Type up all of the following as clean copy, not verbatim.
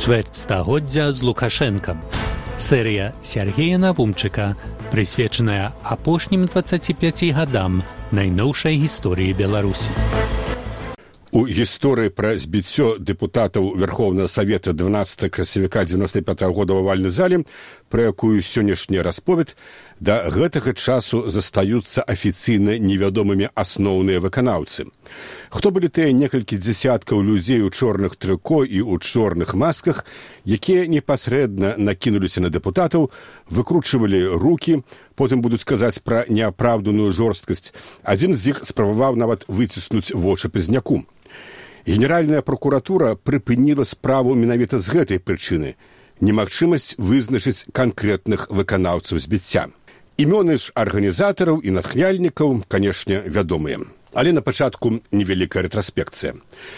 Чвэрць стагоддзя з Лукашэнкам. Серія Сергея Навумчыка, прысвечаная апошнім 25 гадам найноўшай гісторыі Беларусі. У гісторыі пра збіццё дэпутатаў Верховнага Савета 12 красавіка 95 года ў авальнай зале, пра якую сённяшні расповед, да гэтага часу застаюцца афіцыйна невядомымі асноўныя выканаўцы. Хто былі тыя некалькі дзесяткаў людзей у чорных трыко і ў чорных масках, якія непасрэдна накінуліся на дэпутатаў, выкручвалі рукі, потым будуць казаць пра неапраўданую жорсткасць. Адзін з іх спрабаваў нават выціснуць вочы пазняку. Генеральная прокуратура прыпыніла справу менавіта з гэтай прычыны – немагчымасць вызначыць канкрэтных выканаўцаў збіцця. Імёны ж арганізатараў і натхняльнікаў, канешне, вядомыя. Але на пачатку невялікая рэтраспекцыя.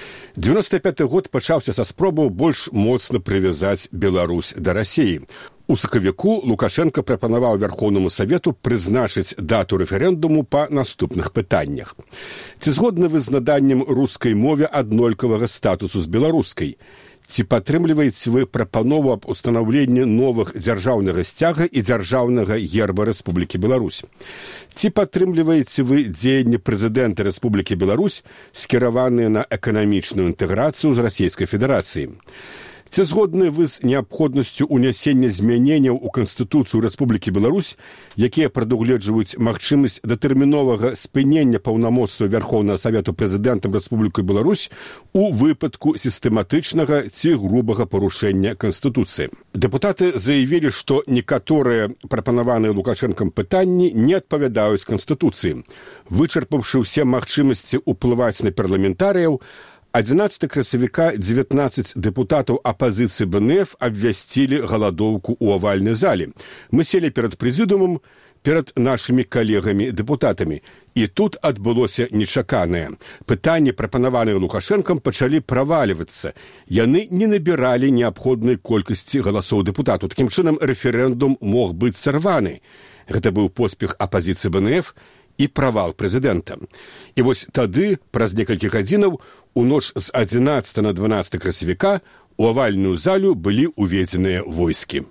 95 год пачаўся са спробаў больш моцна прывязаць Беларусь да Расіі. У сакавіку Лукашенко прапанаваў Верхоўнаму Савету прызначыць дату рэферэндуму па наступных пытаннях. Ці згодны вы з наданнем рускай мове аднолькавага статусу з беларускай? Ці падтрымліваеце вы прапанову аб устанаўленні новых дзяржаўнага сцяга і дзяржаўнага герба Рэспублікі Беларусь? Ці падтрымліваеце вы дзеянні прэзідэнта Рэспублікі Беларусь, скіраваныя на эканамічную інтэграцыю з Расійскай Федэрацыі? Ці згодны вы з неабходнасцю ўнясення змяненняў у Канстытуцыю Рэспублікі Беларусь, якія прадугледжваюць магчымасць датэрміновага спынення паўнамоцтва Верхоўнага Савету прэзідэнтам Рэспублікі Беларусь у выпадку сістэматычнага ці грубага парушэння Канстытуцыі? Дэпутаты заявілі, што некаторыя прапанаваныя Лукашэнкам пытанні не адпавядаюць Канстытуцыі. Вычарпаўшы ўсе магчымасці ўплываць на парламентарыяў, 11 красавіка 19 дэпутатаў апазіцыі БНФ абвясцілі галадоўку ў авальнай зале. Мы селі перад прэзідыумам, перад нашымі калегамі-дэпутатамі. І тут адбылося нечаканае. Пытанні, прапанаваныя Лукашэнкам, пачалі правальвацца. Яны не набіралі неабходнай колькасці галасоў дэпутатаў. Такім чынам, рэферэндум мог быць сарваны. Гэта быў поспех апазіцыі БНФ і правал прэзідэнта. І вось тады, праз некалькі гадзінаў, у ноч з 11 на 12 красавіка у авальную залю былі ўведзеныя войскі.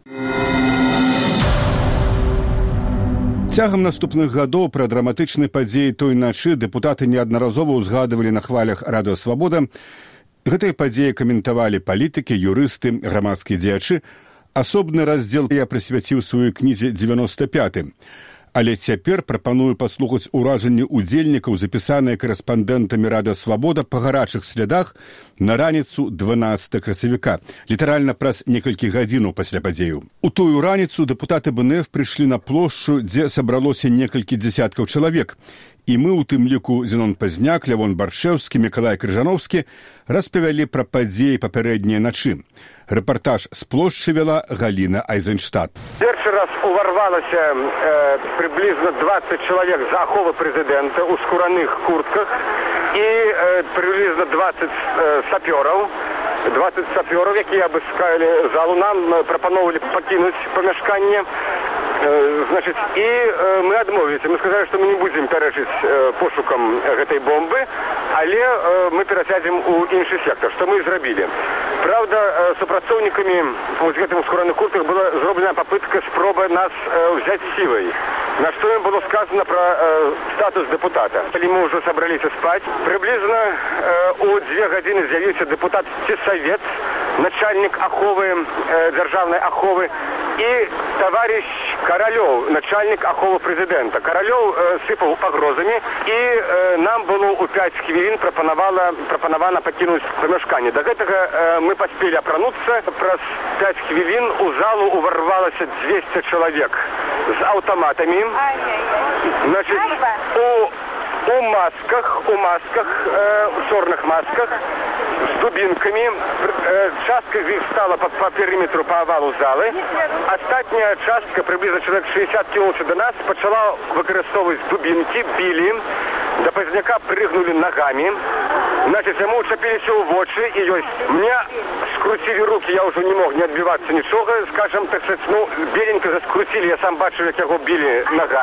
Цягам наступных гадоў пра драматычныя падзеі той начы дэпутаты неаднаразова ўзгадывалі на хвалях Радыё Свабода. Гэтыя падзеі каментавалі палітыкі, юрысты, грамадскія дзеячы. Асобны раздзел я прысвяціў сваёй кнізе 95-м. Але цяпер прапаную паслухаць уражанні удзельнікаў, запісаныя корэспандэнтамі Радыё Свабода па гарачых слядах на раніцу 12 красавіка, літаральна праз некалькі гадзінаў пасля падзею. У тую раніцу дэпутаты БНФ прыйшлі на плошчу, дзе сабралося некалькі дзесяткаў чалавек. І мы, у тым ліку Зенон Пазняк, Лявон Баршэўскі, Мікалай Крыжановскі, распавялі пра падзеі папярэднія начы. Рэпартаж з плошчы вела Галіна Айзенштадт. Першы раз уварвалася приблизно 20 чалавек з аховы прэзідэнта ў скураных куртках і приблизно 20 сапёраў. 20 сапёраў, якія абыскалі залу, нам прапановвалі пакінуць памяшканне. Значит, и мы адмовіліся. Мы сказали, что мы не будем пярэчыць пошукам гэтай бомбы, але мы перасядзем у іншы сектор, что мы и зрабілі. Правда, супрацоўнікамі з гэтым скураных куртках была зроблена попытка спроба нас взять силой. На что им было сказано про статус депутата. Калі мы уже собраліся спать, приблизно у 2 гадзіны з'явіўся депутат Цесавец, начальник аховы, дзяржаўнай аховы, и товарищ Королёв, начальник аховы президента. Королёв сыпал погрозами, и нам было у 5 хвілін прапанавана пакінуць памяшканне. До гэтага мы паспелі апрануцца. Праз 5 хвілін у залу уварвалася 200 чалавек з аўтаматамі. Значит, у масках, у чорных масках, с дубинками. Частка из них стала по периметру, по овалу залы. Остатняя частка, приблизно человек 60 кілометрів до нас, почала використовувати дубинки, били. До Пазняка прыгнули ногами. Значит, ему уцепились в очи, и мне скрутили руки, я уже не мог не отбиваться ничего, скажем, так сказать, беленько заскрутили, я сам бачив, як його били ногами.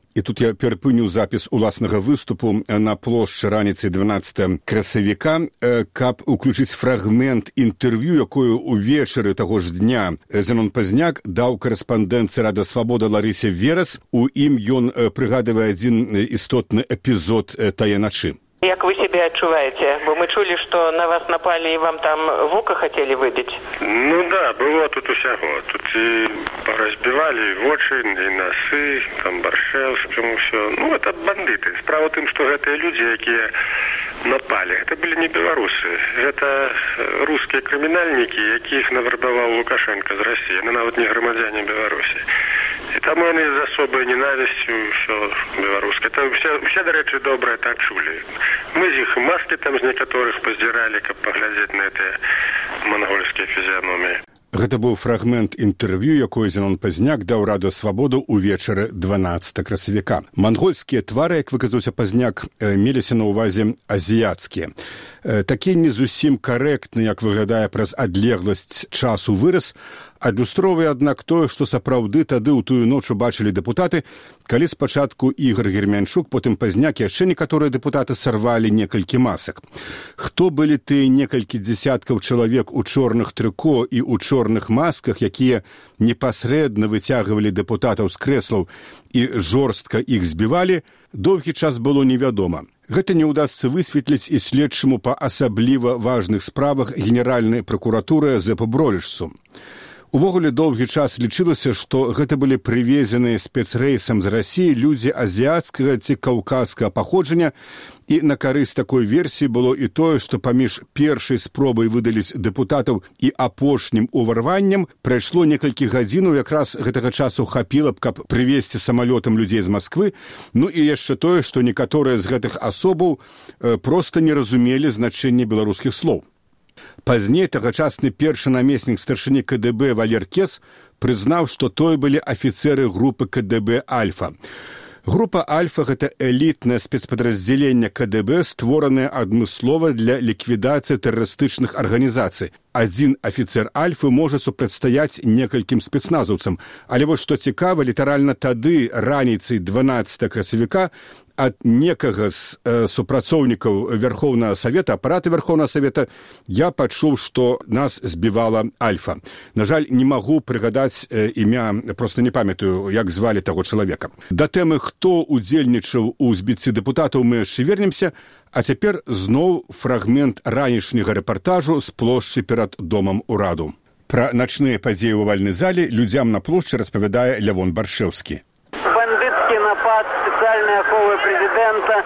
І тут я перапыню запіс уласнага выступу на плошчы раніцай 12 красавіка, каб уключыць фрагмент інтэрв'ю, якое ўвечары таго ж дня Зенон Пазняк даў карэспандэнтцы Рада Свабода Ларысе Верас. У ім ён прыгадывае адзін істотны эпізод тае начы. Як вы себя адчуваеце? Бо мы чулі, што на вас напалі і вам там вука хацелі выбіць. Ну да, было тут усяго. Тут і паразбівалі вочы, і насы, там Баршэўскім, усё. Ну, это бандыты. Справа ў тым, што гэтыя людзі, якія напалі, гэта былі не беларусы. Гэта рускія крымінальнікі, якіх навербаваў Лукашенко з Расіі. Яны нават не грамадзяне Беларусі. І там яны з асобай ненавісцю ўсё беларускае. Там усе, дарэчы, добрае так чулі. Мы з іх маскі там з некаторых паздзіралі, каб паглядзець на гэтыя мангольскія фізіяноміі. Гэта быў фрагмент інтэрв'ю, якое Зенон Пазняк даў Раду Свабоду ўвечары 12 красавіка. Мангольскія твары, як выказаўся Пазняк, меліся на ўвазе азіяцкія. Такі не зусім карэктны, як выглядае праз адлегласць часу выраз, адлюстроўвае, аднак, тое, што сапраўды тады ў тую ноч убачылі дэпутаты, калі спачатку Ігор Гермянчук, потым Пазняк і яшчэ некаторыя дэпутаты сарвалі некалькі масак. Хто былі тыя некалькі дзесяткаў чалавек у чорных трыко і ў чорных масках, якія непасрэдна выцягвалі дэпутатаў з крэслаў і жорстка іх збівалі, доўгі час было невядома. Гэта не ўдасца высветліць і следчаму па асабліва важных справах Генеральнай пракуратуры Зэпу Бролішсу. Увогуле доўгі час лічылася, што гэта былі прывезеныя спецрэйсам з Расіі людзі азіяцкага ці каўказскага паходжання, і на карысць такой версіі было і тое, што паміж першай спробай выдаліць дэпутатаў і апошнім уварваннем прайшло некалькі гадзінаў, якраз гэтага часу хапіла б, каб прывезці самалётам людзей з Масквы, ну і яшчэ тое, што некаторыя з гэтых асобаў проста не разумелі значэнне беларускіх слоў. Пазней тагачасны першы намеснік старшыні КДБ Валер Кес прызнаў, што тое былі афіцэры групы КДБ «Альфа». Група «Альфа» – гэта элітнае спецпадраздзяленне КДБ, створанае адмыслова для ліквідацыі тэрарыстычных арганізацый. Адзін афіцэр «Альфы» можа супрацьстаяць некалькім спецназаўцам. Але вось што цікава, літаральна тады, раніцай 12 красавіка, ад некага з супрацоўнікаў Верховнага Савета, апарата Верховнага Савета, я пачуў, што нас збівала «Альфа». На жаль, не магу прыгадаць імя, проста не памятаю, як звалі таго чалавека. Да тэмы, хто удзельнічаў у збіцці дэпутатаў, мы яшчэ вернемся, а цяпер зноў фрагмент ранішняга рэпартажу з плошчы перад Домам Ураду. Пра начныя падзеі ў авальнай зале людзям на плошчы распавядае Лявон Баршэўскі. Бандитский напад специальной аховы президента.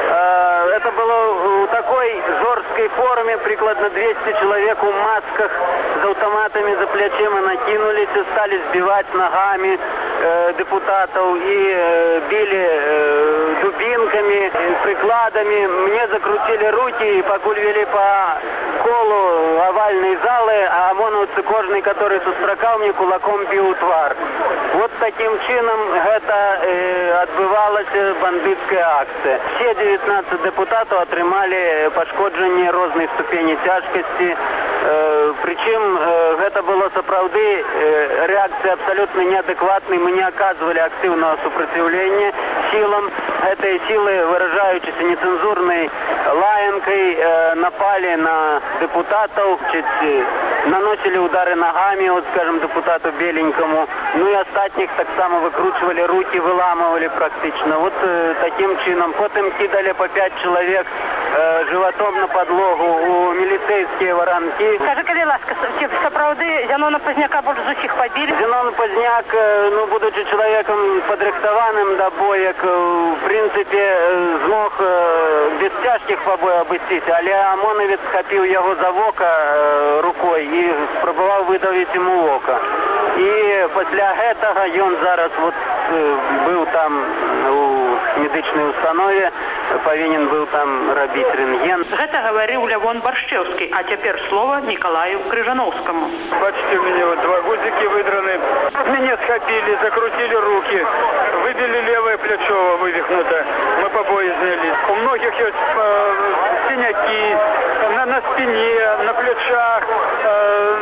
Это было в такой жесткой форме, прикладно 200 человек в масках с автоматами за плечима накинулись и стали сбивать ногами депутатов и били дубинками, прикладами. Мне закрутили руки и покуль вели по колу овальной залы, а ОМОНовцы кожный, который сустракал, мне кулаком бил твар. Вот таким чином это отбывалась бандитская акция. Все 19 депутатов атрымали пошкоджение розной ступени тяжкости. Причем это было сапраўды реакция абсолютно неадекватной. Мы не оказывали активного сопротивления силам. Этой силы, выражающейся нецензурной лаянкой, напали на депутатов, наносили удары ногами, вот, скажем, депутату Беленькому. Ну и остатних так само выкручивали руки, выламывали практично. Вот таким чином. Потом кидали по 5 человек животом на подлогу у милицейские воронки. Скажи, калі ласка, сапраўды Зенона Пазняка больш з усіх пабілі? Зенон Пазняк, ну, будучи человеком подрыхтованным до боек, в принципе, змог без тяжких побоев обойтись, але ОМОНовец схапіў яго за вока рукой і спрабаваў выдавіць ему ока. І пасля гэтага ён зараз вот быў там у медычнай установе, павінен быў там рабіць рэнтген. Гэта гаварыў Лявон Баршчэўскі, а цяпер слова Николаю Крыжановскому. Бачите, у меня вот 2 гудзики выдраны. Меня схватили, закрутили руки, выбили левое плечо вывихнуто. Мы побои сняли. У многих есть синяки на спине, на плечах, на твари.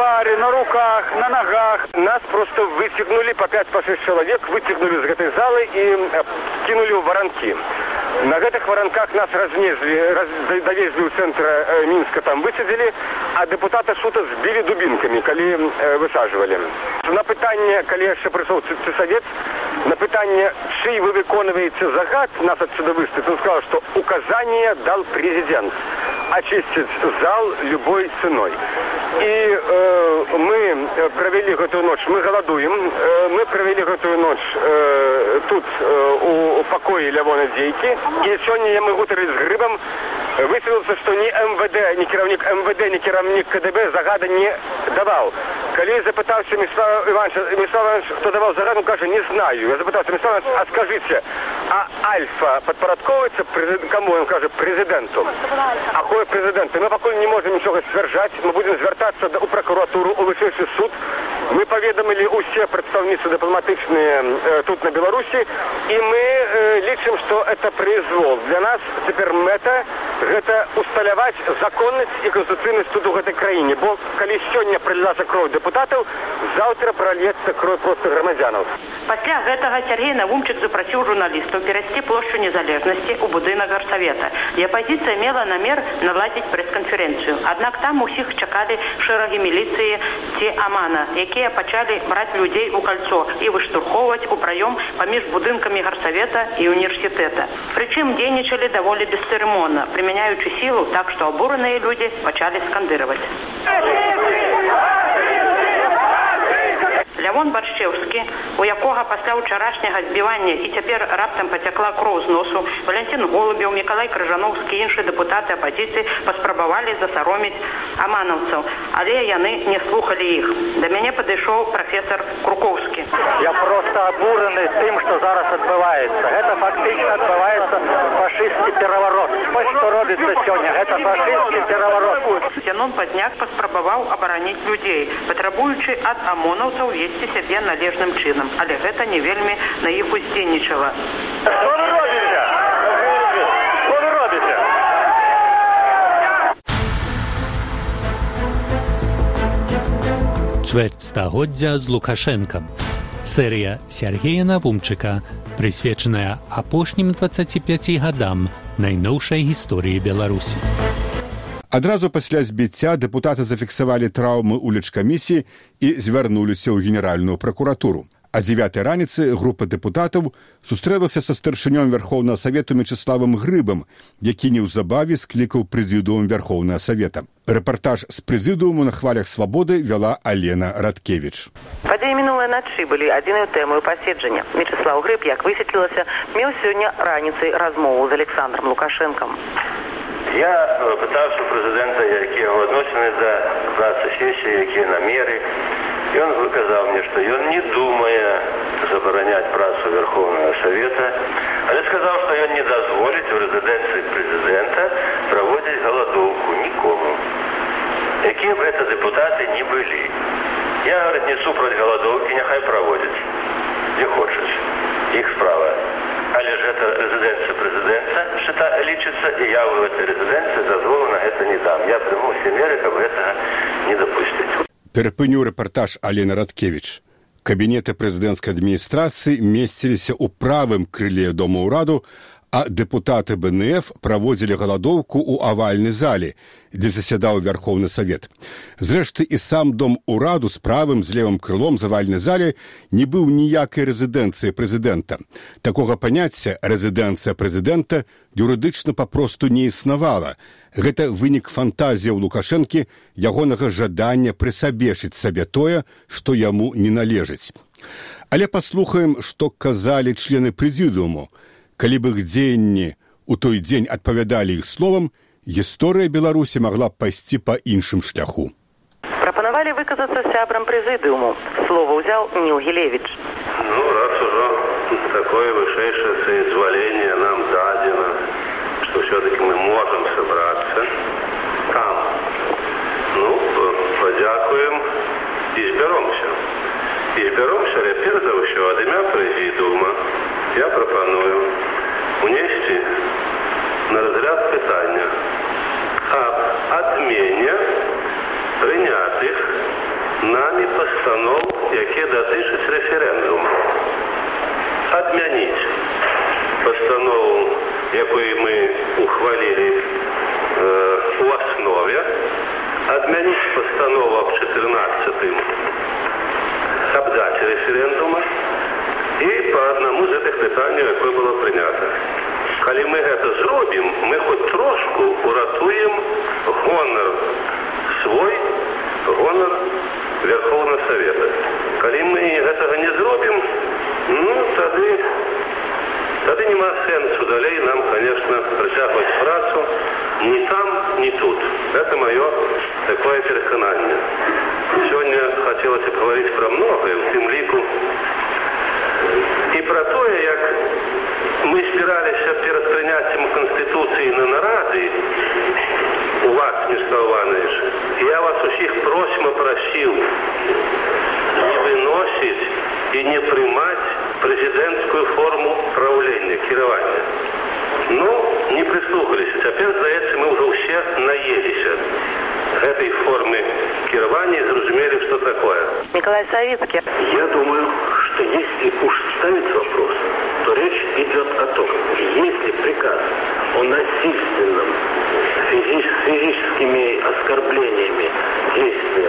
твари, на руках, на ногах. Нас просто вытягнули по 5-6 человек, вытягнули из этой залы и кинули в воронки. На этих воронках нас довезли в центр Минска, там высадили, а депутата Шута сбили дубинками, коли высаживали. На питание, коли еще пришел сельсовет, на питание, чей вы виконуєте загад, нас отсюда выставить, он сказал, что указание дал президент очистить зал любой ценой. И мы провели эту ночь, мы голодуем, мы провели эту ночь тут у покоя Лявона Дейки. И сегодня я могу говорить с Грибом, высветлился, что ни МВД, ни керівник МВД, ни керівник КДБ загада не давал. Коли запытался Мирослав Иванович, кто давал загаду, он каже, не знаю. Я запытался, Мирослав Иванович, а скажите, а Альфа подпорядковывается кому? Он каже, президенту. А кое президенту? Мы пока не можем ничего стверджать. Мы будем звертаться у прокуратуру, у Высший суд. Мы поведомили все представницы дипломатичные тут на Беларуси, и мы лічим, что это произвол. Для нас теперь мета это усталяваць законность и конституционность тут в этой краине. Бо коли сегодня пролилась кровь депутатов, завтра прольется кровь просто громадянов. Пасля гэтага Сергей Навумчык запрасіў журналістаў перайсці плошчу Незалежнасці ў будынак гарсавета. І апазіцыя мела намер наладзіць прэс-канферэнцыю. Аднак там усіх чакалі шэрагі міліцыі ці Амана, якія пачалі браць людзей у кольцо і выштурхоўваць у праём паміж будынкамі гарсавета і універсітэта. Прычым дзейнічалі даволі бесцырымонна, прымяняючы сілу так, што абураныя людзі пачалі скандыраваць. Лявон Баршчеўскі, у якога пасля ўчарашняга збівання і цяпер раптам пацякла кроў з носу, Валянцін Голубеў, Мікалай Крыжаноўскі і іншыя дэпутаты апазіцыі паспрабавалі засароміць аманаўцаў, але яны не слухалі іх. Да мяне падышоў прафесор Крукоўскі. Я просто абураны тым, што зараз адбываецца. Гэта фактычна адбываецца фашысцкі пераварот. Вось што робіцца сёння, гэта фашысцкі пераварот. Зянон Пазняк паспрабаваў абараніць людзей, патрабуючы ад амонаўцаў весці сябе належным чынам, але гэта не вельмі на іх уздзейнічала. Што вы робіце? Што вы робіце? Чверть стагоддзя з Лукашэнкам. Серія Сергея Навумчыка, прысвечаная апошнім 25 гадам найноўшай гісторыі Беларусі. Адразу пасля збіцця дэпутаты зафіксавалі траўмы ў лечкамісіі і звярнуліся ў генеральную пракуратуру. А 9 раніцы група дэпутатаў сустрэлася са старшынём Верхоўнага Савету Мячеславам Грыбам, які неўзабаве склікаў прэзідыум Верхоўнага Савета. Рэпартаж з прэзідыуму на хвалях свабоды вяла Алена Радкевіч. Падзеі мінулай начы былі адзінай тэмай паседжання. Мячеслав Грыб, як высветлілася, меў сёння раніцай размову з Александром Лукашэнкам. Я пытаўся прэзідэнта, якія адносіны да працы сесіі, якія намеры. І ён выказаў мне, што ён не думае забараняць працу Верховнага Савета, але сказаў, што ён не дазволіць у рэзідэнцыі прэзідэнта праводзіць галадоўку нікому. Якія б гэта дэпутаты не былі. Я, говорит, не супраць галадоўкі, няхай праводзяць. Не хочуць. Іх справа. Але ж гэта рэзідэнцыя прэзідэнта лічыцца, і я ў гэтай рэзідэнцыі дазволу на гэта не дам. Я прыму ўсе меры, каб гэтага не дапусціць. Перапыню рэпартаж Алены Радкевіч. Кабінеты прэзідэнцкай адміністрацыі месціліся ў правым крыле Дома ўраду, а дэпутаты БНФ праводзілі галадоўку ў авальнай зале, дзе засядаў Верхоўны Савет. Зрэшты, і сам Дом ўраду з правым, з левым крылом з авальнай зале не быў ніякай рэзідэнцыі прэзідэнта. Такога паняцця «рэзідэнцыя прэзідэнта» юрыдычна папросту не існавала. Гэта вынік фантазіяў Лукашэнкі, ягонага жадання прысабечыць сабе тое, што яму не належыць. Але паслухаем, што казалі члены прэзідыуму. Калі б іх дзеянні у той дзень адпавядалі іх словам, гісторыя Беларусі магла б пайсці па іншым шляху. Прапанавалі выказацца сябрам прэзідыуму. Слова ўзяў Ніл Гілевіч. Ну, раз ужо такое вышэйшае соизволенне нам дадзена, што все-таки мы можем собраться там. Ну, подякуем и зберомся. И зберомся, перш за ўсё, ад імя прэзідыума я прапаную унесці на разгляд пытання об отмене принятых нами пастаноў, якія датычаць рэферэндуму. Адмяніць пастанову, якую мы ухвалілі у аснове, адмяніць пастанову аб 14-м абзаце рэферэндума і па аднаму з гэтых пытанняў, якое было прынята. Калі мы гэта зробім, мы хоць трошку уратуем гонар свой, гонар Верховного Совета. Калі мы гэтага не зробім, тады нема сэнсу далей нам, конечно, працягваць працу ні там, ні тут. Это маё такое перакананне. Сегодня хотелось поговорить про многое, в тем лику и про то, как мы збирались перед принятием Конституции на нарады у вас, Мирослав Иванович. Я вас усіх просьмо просил не выносить и не принимать президентскую форму правления, кирования. Но не прислухались. Теперь, здається, мы уже все наелись этой формы кирования и зрозумели, что такое. Николай Савицкий. Я думаю, что если уж ставить вопрос, то речь идет о том, если приказ о насильственном физическими оскорблениями действием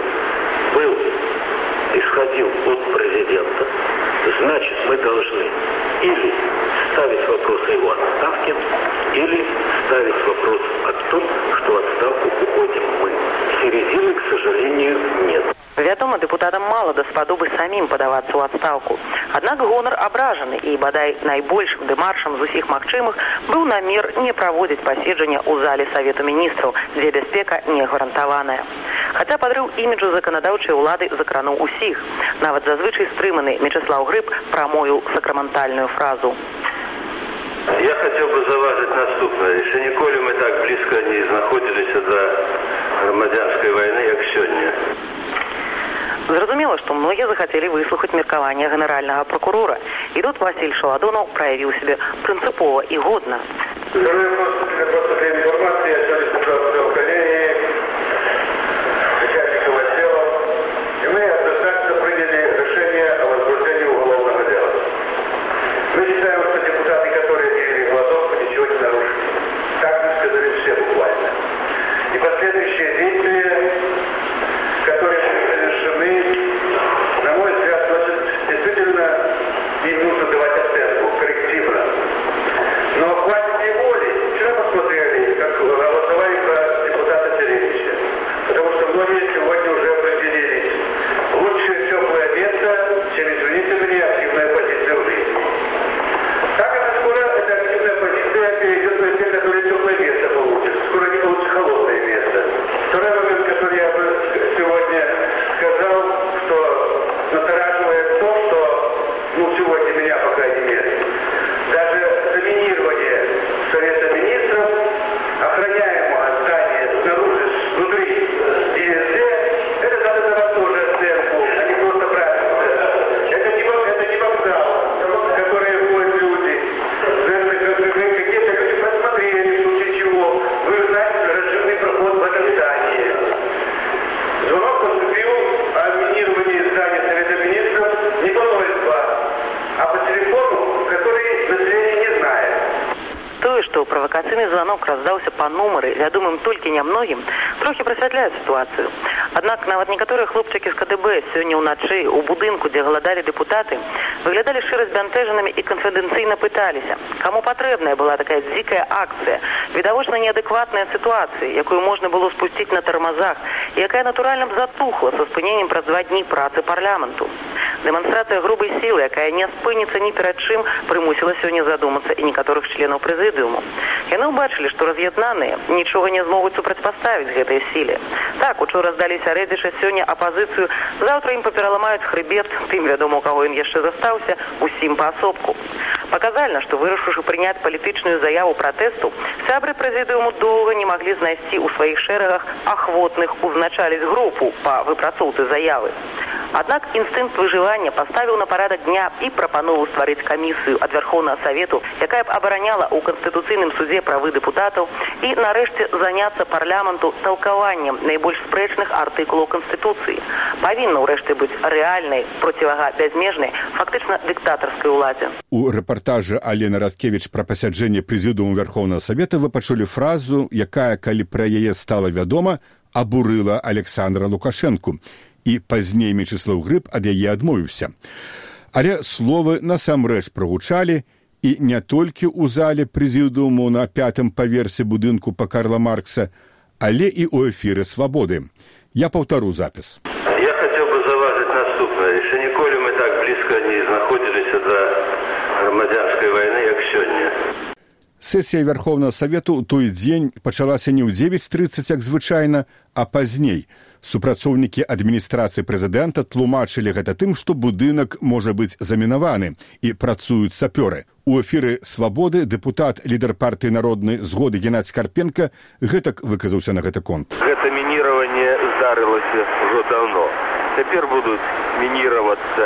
исходил от президента, значит, мы должны или ставить вопрос о его отставке, или ставить вопрос о том, что в отставку уходим мы. Середины, к сожалению, нет. Вядома, депутатам мало даспадобы самим подавацца ў адстаўку. Аднак гонар абражаны, і бадай найбольшым дэмаршам з усіх магчымых быў намер не праводзіць паседжання ў зале Савету міністраў, дзе бяспека не гарантаваная. Хаця падрыў іміджу заканадаўчай улады закрануў усіх. Нават зазвычай стрыманы Мечыслаў Грыб прамовіў сакраментальную фразу. Я хотел бы заважить наступное. Еще ніколі мы так близко не знаходзіліся до грамадзянской войны, как сегодня. Зразумела, што многія захацелі выслухаць меркаванне генеральнага прокурора. І тут Васіль Шаладонаў праявіў себе прынцыпова і годна. Правокацыйны звонок раздаўся па нумары, вядомым толькі нямногім, трохі прасвятляе сітуацыю. Аднак нават некаторыя хлопчыкі з КДБ сёння ўначы ў будынку, дзе галадалі дэпутаты, выглядалі шчыра збянтэжанымі і канфідэнцыйна пыталіся, каму патрэбная была такая дзікая акцыя, відавочна неадэкватная сітуацыя, якую можна было спусціць на тармазах, і якая натуральна б затухла са спыненнем праз 2 дні працы парламенту. Дэманстрацыя грубай сілы, якая не спыніцца ні перад чым, прымусіла сёння задумацца і некаторых членаў прэзідыуму. Яны ўбачылі, што раз'яднаныя нічога не змогуць супрацьпаставіць гэтай сіле. Так, учора здаліся рэдзячы сёння апазіцыю, заўтра ім папераламаюць хрыбет, тым, вядома, у каго ён яшчэ застаўся, усім паасобку. Паказальна, што вырашыўшы прыняць палітычную заяву пратэсту, сябры прэзідыуму доўга не маглі знайсці ў сваіх шэрагах ахвотных узначаліць групу па выпрацоўцы заявы. Аднак інстынкт выжывання паставіў на парадак дня і прапанову стварыць камісію ад Верховнага Савету, якая б абараняла ў Канстытуцыйным судзе правы дэпутатаў і нарэшце заняцца парламенту талкаваннем найбольш спрэчных артыкулаў Канстытуцыі. Павінна ўрэшце быць рэальнай процівага бязмежнай, фактычна дыктатарскай уладзе. У рэпартажы Алены Радкевіч пра пасяджэнне прэзідыуму Верховнага Савета вы пачулі фразу, якая, калі пра яе стала вядома, абурыла Александра Лукашэнку, і пазней Мечыслаў Грыб ад яе адмовіўся. Але словы насамрэч прагучалі, і не толькі ў зале прэзідыуму на 5-м паверсе будынку па Карла Маркса, але і ў эфіры «Свабоды». Я паўтару запіс. Я хотел бы заважить наступное. Еще ніколі мы так близко не знаходзіліся да грамадзянскай вайны, як сёння. Сесія Верховнага Савету ў той дзень пачалася не ў 9:30, як звычайна, а пазней. Супрацоўнікі адміністрацыі прэзідэнта тлумачылі гэта тым, што будынак можа быць замінаваны і працуюць сапёры. У эфіры «Свабоды» дэпутат, лідар партыі народнай згоды Геннадзь Карпенка гэтак выказаўся на гэты конт. Гэта мініраванне здарылася ўжо даўно. Цяпер будуць мініравацца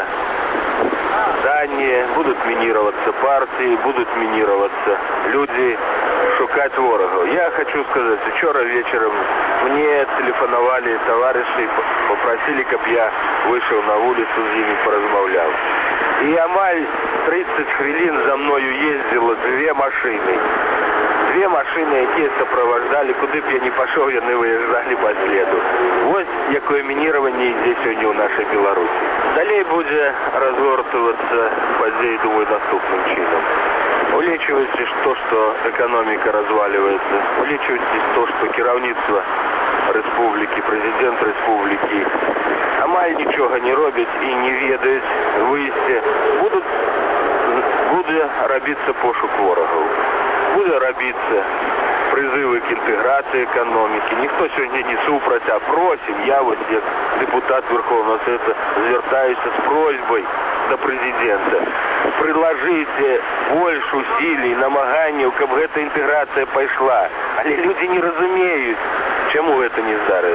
зданні, будуць мініравацца партыі, будуць мініравацца людзі, шукаць ворагаў. Я хочу сказаць, учора вечарам мне тэлефанавалі таварышы, попросілі, каб я выйшаў на вуліцу з імі паразмаўляў. І амаль 30 хвілін за мною ездзіла 2 машыны. 2 машыны, якія сопровождали, куды б я не пашоў, яны выязджалі па следу. Вось якое мініраванне ідзе сёння ў нашай Беларусі. Далей будзе разгортвацца падзеі, думаю, наступным чынам. Улічваючи то, што эканоміка разваливается, улічваючи то, што кіраўніцтва рэспублікі, прэзідэнт рэспублікі амаль нічога не робяць і не ведаюць выйсце, будзе рабіцца пошук ворагаў. Будзе рабіцца прызывы к інтэграцыі эканомікі. Ніхто сёння не супраць, а просім. Я вось як дэпутат Верховного Совета звяртаюся з просьбай да прэзідэнта. Прыложыце больш усілий, намаганняў, каб гэта інтэграцыя пайшла. Але людзі не разумеюць, чаму гэта не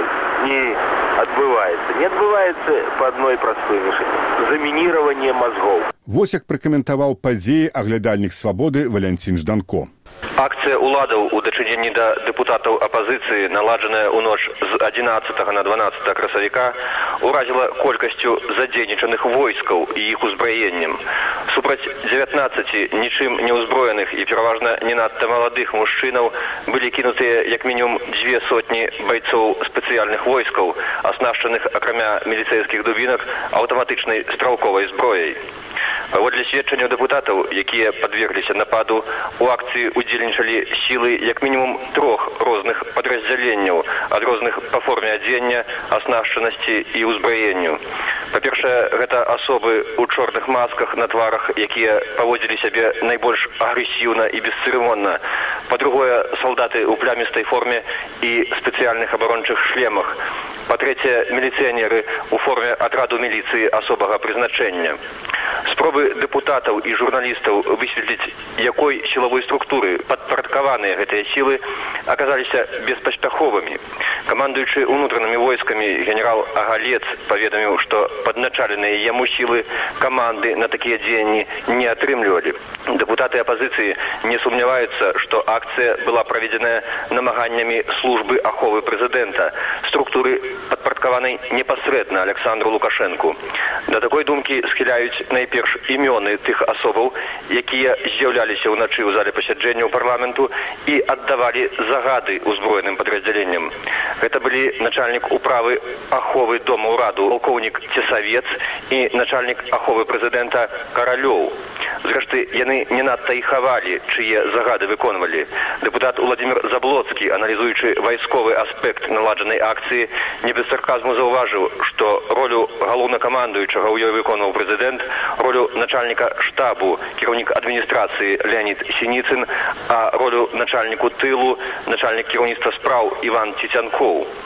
адбываецца. Не адбываецца па адной простой прычыне. Замініраванне мазгоў. Вось як пракаментаваў падзеі аглядальнік «Свабоды» Валянцін Жданко. Акцыя ўладаў у дачыненні да дэпутатаў апазіцыі, наладжаная ў ноч з 11 на 12 красавіка, уразіла колькасцю задзейнічаных войскаў і іх узбраеннем. Супраць 19 нічым не ўзброеных і пераважна не надта маладых мужчынаў былі кінутыя як мінімум 200 байцоў спецыяльных войскаў, аснашчаных акрамя міліцэйскіх дубінак аўтаматычнай стралковай зброяй. Паводле сведчанняў дэпутатаў, якія падвергліся нападу, у акцыі удзельнічалі сілы як мінімум 3 розных падраздзяленняў, ад розных па форме адзення, аснашчанасці і ўзбраенню. Па-першае, гэта асобы ў чорных масках на тварах, якія паводзілі сябе найбольш агрэсіўна і бесцырымонна. Па-другое, салдаты ў плямістай форме і спецыяльных абарончых шлемах. Па-трэцяе, міліцыянеры ў форме атраду міліцыі асобага прызначэння. Спробы дэпутатаў і журналістаў высветліць, якой сілавой структуры падпарадкаваныя гэтыя сілы, аказаліся беспаспяховымі. Камандуючы ўнутранымі войскамі генерал Агалец паведаміў, што падначаленыя яму сілы каманды на такія дзеянні не атрымлівалі. Дэпутаты апазіцыі не сумняваюцца, што акцыя была праведзеная намаганнямі службы аховы прэзідэнта, структуры падпарадкаванай непасрэдна Александру Лукашэнку. Да такой думкі схіляюць найперш імёны тых асобаў, якія з'яўляліся ўначы ў зале пасяджэнняў парламенту і аддавалі загады ўзброеным падраздзяленням. Гэта былі начальнік управы аховы дома ўраду палкоўнік Цесавец і начальнік аховы прэзідэнта Каралёў. Зрэшты, яны не надта і хавалі, чые загады выконвалі. Дэпутат Уладзімір Заблоцкі, аналізуючы вайсковы аспект наладжанай акцыі, не без сарказму заўважыў, што ролю галоўнакамандуючага ў ёй выконваў прэзідэнт, ролю начальніка штабу, кіраўнік адміністрацыі Леонід Сініцын, а ролю начальніку тылу, начальнік кіраўніцтва спраў Іван Цецянкоў.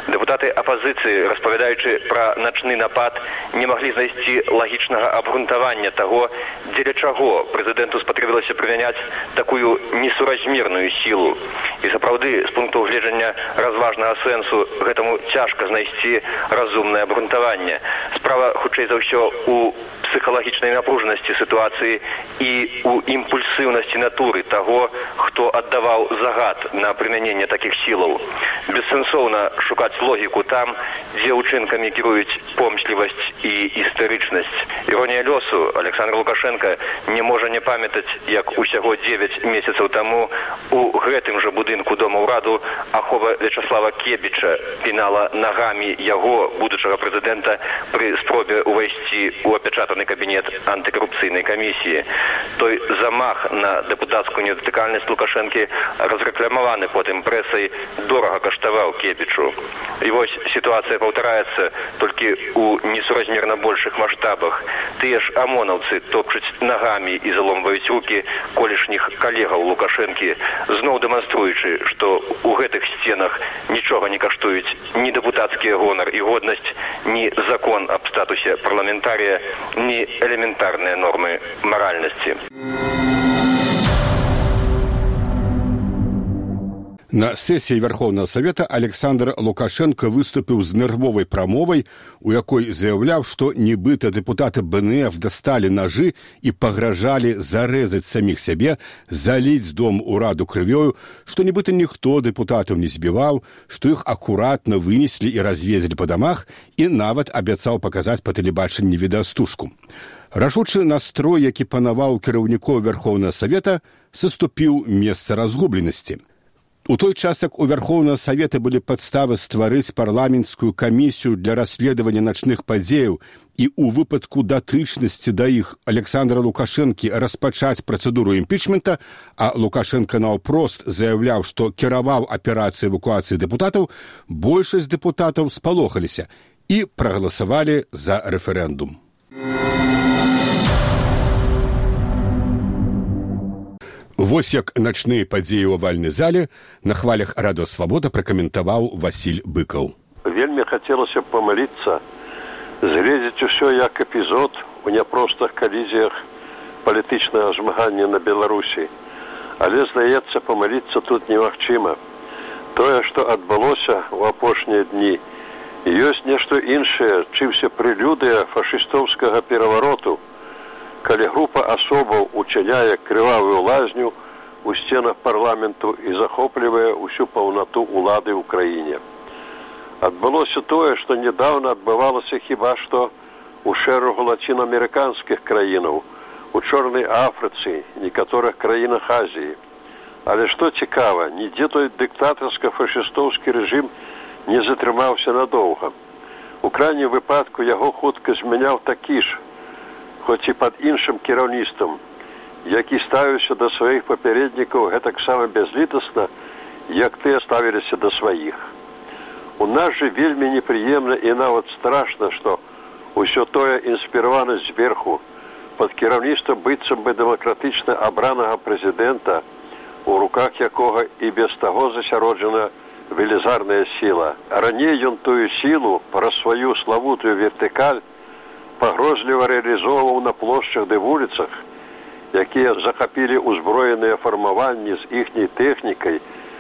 Дэпутаты апазіцыі, распавядаючы пра начны напад, не маглі знайсці лагічнага абгрунтавання таго, дзеля чаго прэзідэнту спатрэбілася прымяняць такую несуразмерную сілу. І сапраўды, з пункту гледжання разважнага сэнсу, гэтаму цяжка знайсці разумнае абгрунтаванне. Справа, хутчэй за ўсё, у псіхалагічнай напружанасці сітуацыі і у імпульсіўнасці натуры таго, хто аддаваў загад на прымяненне такіх сілаў. Бессэнсоўна шукаць логіку там, дзе ўчынкамі кіруюць помслівасць і істэрычнасць. Іронія лёсу, Александр Лукашенко не можа не памятаць, як усяго 9 месяцаў таму у гэтым жа будынку Дома ўраду ахова Вячаслава Кебіча пінала нагамі яго, будучага прэзідэнта, пры спробе ўвайсці ў апячатаны кабінет антыкарупцыйнай камісіі. Той замах на дэпутацкую недатыкальнасць Лукашэнкі, разрэкламаваны потым прэсай, дорага каштаваў Кебічу. І вось сітуацыя паўтараецца толькі ў несуразмерна большых маштабах. Тыя ж амонаўцы топчуць нагамі і заломваюць рукі колішніх калегаў Лукашэнкі, зноў дэманструючы, што ў гэтых сценах нічога не каштуюць ні дэпутацкія гонар і годнасць, ні закон аб статусе парламентарія, ні элементарныя нормы маральнасці. На сесіі Верховнага Савета Александр Лукашенко выступіў з нервовай прамовай, у якой заяўляў, што нібыта дэпутаты БНФ дасталі нажы і пагражалі зарэзаць саміх сябе, заліць дом ураду крывёю, што нібыта ніхто дэпутатаў не збіваў, што іх акуратна вынеслі і развезлі па дамах, і нават абяцаў паказаць па тэлебачанні відэастужку. Рашучы настрой, які панаваў кіраўнікоў Верховнага Савета, саступіў месца разгубленасці. У той час, як у Верховнага Савета былі падставы стварыць парламенцкую камісію для расследавання начных падзеяў і ў выпадку датычнасці да іх Александра Лукашэнкі распачаць працэдуру імпічмента, а Лукашенко наўпрост заяўляў, што кіраваў аперацыяй эвакуацыі дэпутатаў, большасць дэпутатаў спалохаліся і прагаласавалі за рэферэндум. Вось як начныя падзеі ў авальнай зале на хвалях Радыё Свабода пракаментаваў Васіль Быкаў. Вельмі хацелася памыліцца, згледзець усё як эпізод у няпростых калізіях палітычнага змагання на Беларусі. Але, здаецца, памыліцца тут немагчыма. Тое, што адбылося ў апошнія дні, ёсць нешта іншае, чымся прэлюдыя фашыстоўскага перавароту, калі група асобаў учыняе крывавую лазню у сценах парламенту і захоплівае ўсю паўнату ўлады ў краіне. Адбылося тое, што нядаўна адбывалася хіба што ў шэрагу лацінаамерыканскіх краінаў, у Чорнай Афрыцы, некаторых краінах Азіі. Але што цікава, нідзе той дыктатарска-фашыстоўскі рэжым не затрымаўся надоўга. У крайнім выпадку яго хутка змяняў такі ж, хоць і пад іншым кіраўніцтвам, які ставіўся да сваіх папярэднікаў гэтаксама бязлітасна, як тыя ставіліся да сваіх. У нас жа вельмі непрыемна і нават страшна, што ўсё тое інспіравана зверху, пад кіраўніцтвам быццам бы дэмакратычна абранага прэзідэнта, у руках якога і без таго засяроджана велізарная сіла. Раней ён тую сілу праз сваю славутую вертыкаль пагрозліва рэалізоўваў на плошчах ды вуліцах, якія захапілі ўзброеныя фармаванні з іхняй тэхнікай,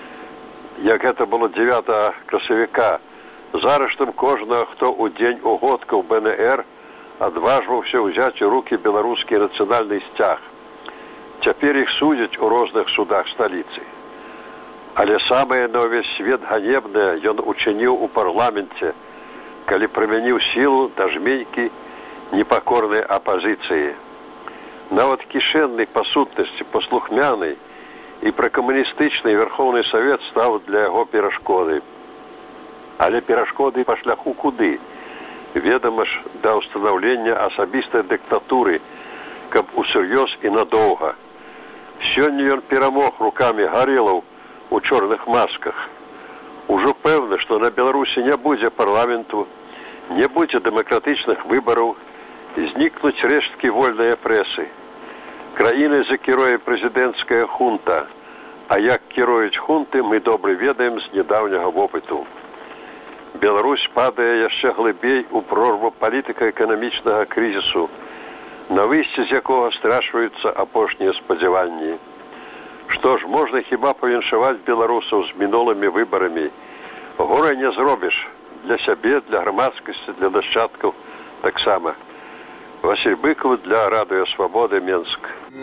як гэта было 9 красавіка, з арыштам кожнага, хто ў дзень угодкаў БНР адважваўся ўзяць у рукі беларускі нацыянальны сцяг. Цяпер іх судзяць у розных судах сталіцы. Але самае на ўвесь свет ганебнае ён учыніў у парламенце, калі прымяніў сілу да жменькі непакорнай апазіцыі. Нават кішэнны па сутнасці, паслухмяны і пракамуністычны Верховны Савет стаў для яго перашкодай. Але перашкоды па шляху куды? Ведама ж, да ўстанаўлення асабістай дыктатуры, каб усур'ёз і надоўга. Сёння ён перамог рукамі гарэлаў у чорных масках. Ужо пэўна, што на Беларусі не будзе парламенту, не будзе дэмакратычных выбараў, знікнуць рэшткі вольнай прэсы. Краінай закіруе прэзідэнцкая хунта, а як кіруюць хунты, мы добра ведаем з нядаўняга вопыту. Беларусь падае яшчэ глыбей у прорву палітыка-эканамічнага крызісу, на выйсце з якога страшваюцца апошнія спадзяванні. Што ж, можна хіба павіншаваць беларусаў з мінулымі выбарамі. Горай не зробіш для сябе, для грамадскасці, для нашчадкаў таксама. Васіль Быкаў для Радыё Свабоды, Менск.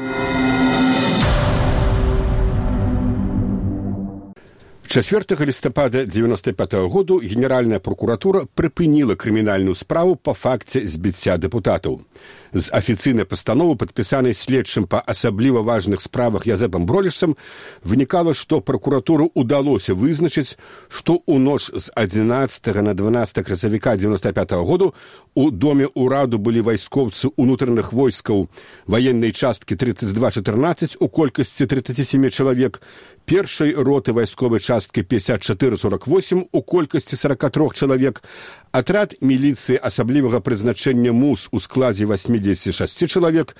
4 лістапада 1995 году Генеральная прокуратура прыпыніла крымінальную справу па факце збіцця дэпутатаў. З афіцыйнай пастановы, падпісанай следчым па асабліва важных справах Язэпам Бролішсам, вынікала, што прокуратуру ўдалося вызначыць, што ў ноч з 11 на 12 красавіка 1995 году у доме ўраду былі вайскоўцы ўнутраных войскаў ваеннай часткі 3214 у колькасці 37 чалавек, першай роты вайсковай часткі 5448 у колькасці 43 чалавек, атрад міліцыі асаблівага прызначэння МУС у складзе 86 чалавек,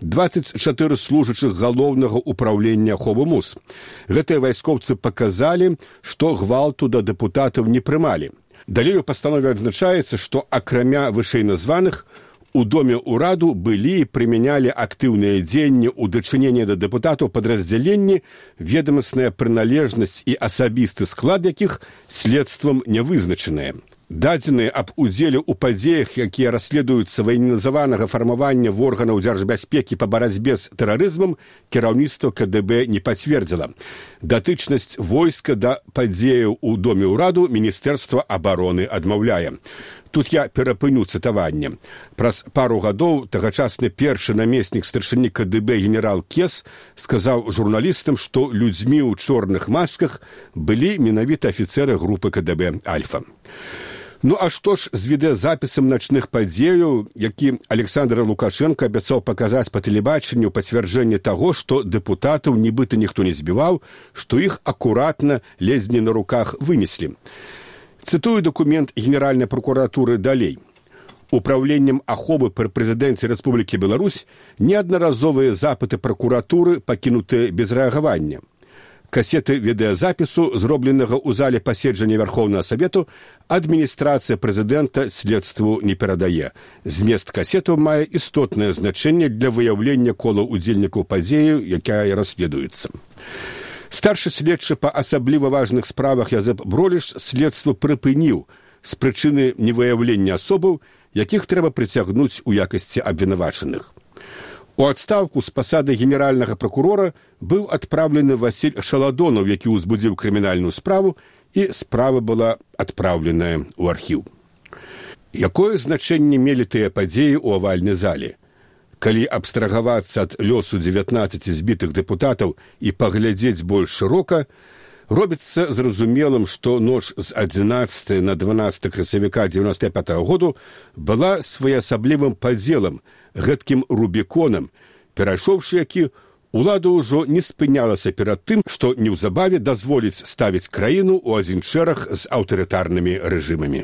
24 служачых галоўнага ўпраўлення аховы МУС. Гэтыя вайскоўцы паказалі, што гвалту да дэпутатаў не прымалі. Далей у пастанове адзначаецца, што акрамя вышэйназваных у доме ўраду былі і прымянялі актыўныя дзеянні ў дачыненні да дэпутатаў падраздзяленні, ведамасная прыналежнасць і асабісты склад якіх следствам не вызначаныя. Дадзеныя аб удзеле ў падзеях, якія расследуюцца ваенізаванага фармавання в органаў дзяржбяспекі па барацьбе з тэрарызмам, кіраўніцтва КДБ не пацвердзіла. Датычнасць войска да падзеяў у доме ўраду Міністэрства абароны адмаўляе. Тут я перапыню цытаванне. Праз пару гадоў тагачасны першы намеснік старшыні КДБ генерал Кес сказаў журналістам, што людзьмі ў чорных масках былі менавіта афіцэры групы КДБ «Альфа». Ну а што ж з відэазапісам начных падзеяў, які Александр Лукашенко абяцаў паказаць па тэлебачанню пацвярджэнне таго, што дэпутатаў нібыта ніхто не збіваў, што іх акуратна ледзьве на руках вынеслі. Цытую дакумент Генеральнай прокуратуры далей. Управленнем аховы пры прэзідэнце Рэспублікі Беларусь неаднаразовыя запыты прокуратуры пакінутыя без рэагавання. Касеты відэазапісу, зробленага ў зале паседжання Верховнага Савету, адміністрацыя прэзідэнта следству не перадае. Змест касетаў мае істотнае значэнне для выяўлення кола удзельнікаў падзеі, якая расследуецца. Старшы следчы па асабліва важных справах Язэп Броліш следства прыпыніў з прычыны невыяўлення асобаў, якіх трэба прыцягнуць у якасці абвінавачаных. У адстаўку з пасады генеральнага пракурора быў адпраўлены Васіль Шаладонаў, які ўзбудзіў крымінальную справу, і справа была адпраўленая ў архіў. Якое значэнне мелі тыя падзеі ў авальнай зале? Калі абстрагавацца ад лёсу 19 збітых дэпутатаў і паглядзець больш шырока, робіцца зразумелым, што ноч з 11 на 12 красавіка 1995 году была своеасаблівым падзелам, гэткім рубіконам, перайшоўшы які, улада ўжо не спынялася перад тым, што неўзабаве дазволіць ставіць краіну ў адзін шэраг з аўтарытарнымі рэжымамі.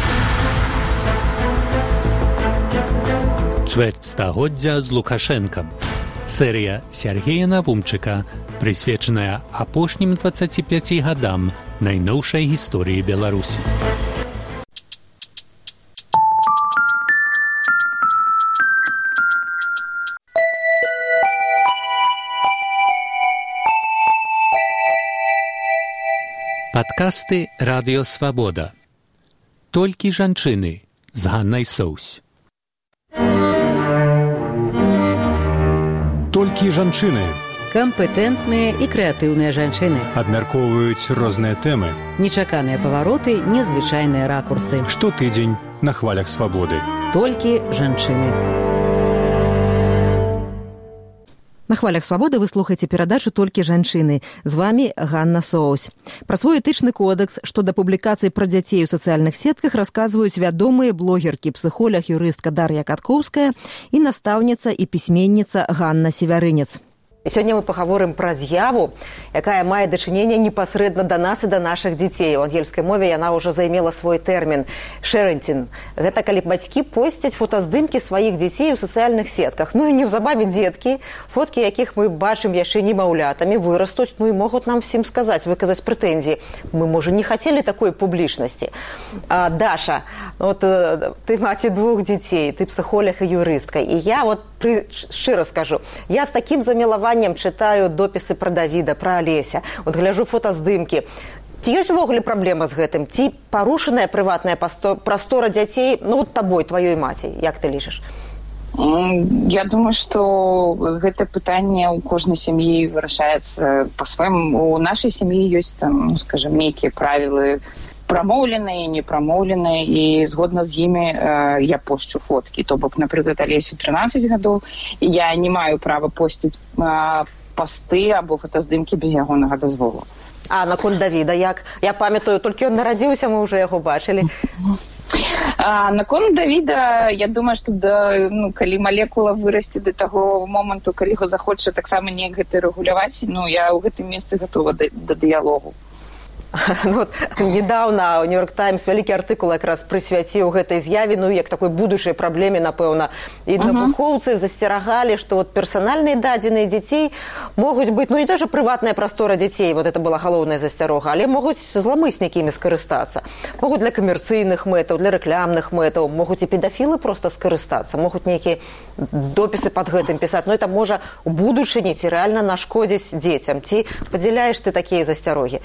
Чвэрць стагоддзя з Лукашэнкам. Серія Сяргея Навумчыка, прысвечаная апошнім 25 гадам найноўшай гісторыі Беларусі. Падкасты Радыё Свабода. Толькі жанчыны з Ганнай Соўсь. Толькі жанчыны. Кампетэнтныя і крэатыўныя жанчыны. Абмяркоўваюць розныя тэмы. Нечаканыя павароты, незвычайныя ракурсы. Штотыдзень на хвалях свабоды. Толькі жанчыны. На хвалях свабоды вы слухаеце перадачу «Толькі жанчыны». З вами Ганна Соўсь. Пра свой этычны кодекс, што да публікацый пра дзяцей у сацыяльных сетках расказваюць вядомыя блогеркі, псіхолог, юрыстка Дар'я Каткоўская і настаўніца і пісьменніца Ганна Севярынец. Сёння мы пагаворым пра з'яву, якая мае дачыненне непасрэдна да нас і да нашых дзяцей. У ангельскай мове яна ўжо займела свой тэрмін «шэрэнцін». Гэта калі бацькі посцяць фотаздымкі сваіх дзяцей у сацыяльных сетках. Ну і неўзабаве дзеткі, фоткі якіх мы бачым яшчэ немаўлятамі, вырастуць, ну і могуць нам всім сказаць, выказаць прэтэнзіі. Мы, можа, не хацелі такой публічнасці. Даша, вот ты маці 2 дзяцей, ты псіхолог і юрыстка. І я вот шчыра скажу, я з такім замілаваннем чытаю допісы пра Давіда, пра Алеся, вот гляжу фотаздымкі. Ці ёсць увогуле праблема з гэтым? Ці парушаная прыватная прастора дзяцей, ну, вот табой, тваёй маці, як ты лічыш? Я думаю, што гэта пытанне ў кожнай сям'і вырашаецца па-свойму. У нашай сям'і ёсць там, ну, скажем, нейкія правілы, прамоўленыя, непрамоўленыя, і згодна з імі я пошчу фоткі. То бок, напрыклад, Алесю 13 гадоў, і я не маю права посціць пасты або фотаздымкі без ягонага дазволу. А наконт Давіда як? Я памятаю, толькі ён нарадзіўся, мы ўжо яго бачылі. Наконт Давіда, я думаю, што калі малекула вырасце да таго моманту, калі яго захоча таксама неяк гэта рэгуляваць, ну, я ў гэтым месцы гатова да дыялогу. Вот, недавно «Нью-Йорк Таймс» вялікі артыкул якраз прысвяціў гэтай з'яве, ну, як такой будучай праблеме, напэўна. І навукоўцы засцерагалі, што вот персанальныя дадзеныя дзяцей могуць быць, ну, не толькі прыватная прастора дзяцей, вот это была галоўная засцярога, але могуць зламыснікі імі скарыстацца. Могуць для камерцыйных мэтаў, для рэклямных мэтаў, могуць і педафілы проста скарыстацца, могуць нейкія допісы пад гэтым пісаць. Ну, это можа у будучыні ці рэальна нашкодзіць дзецям. Ці падзяляеш ты такія засцярогі?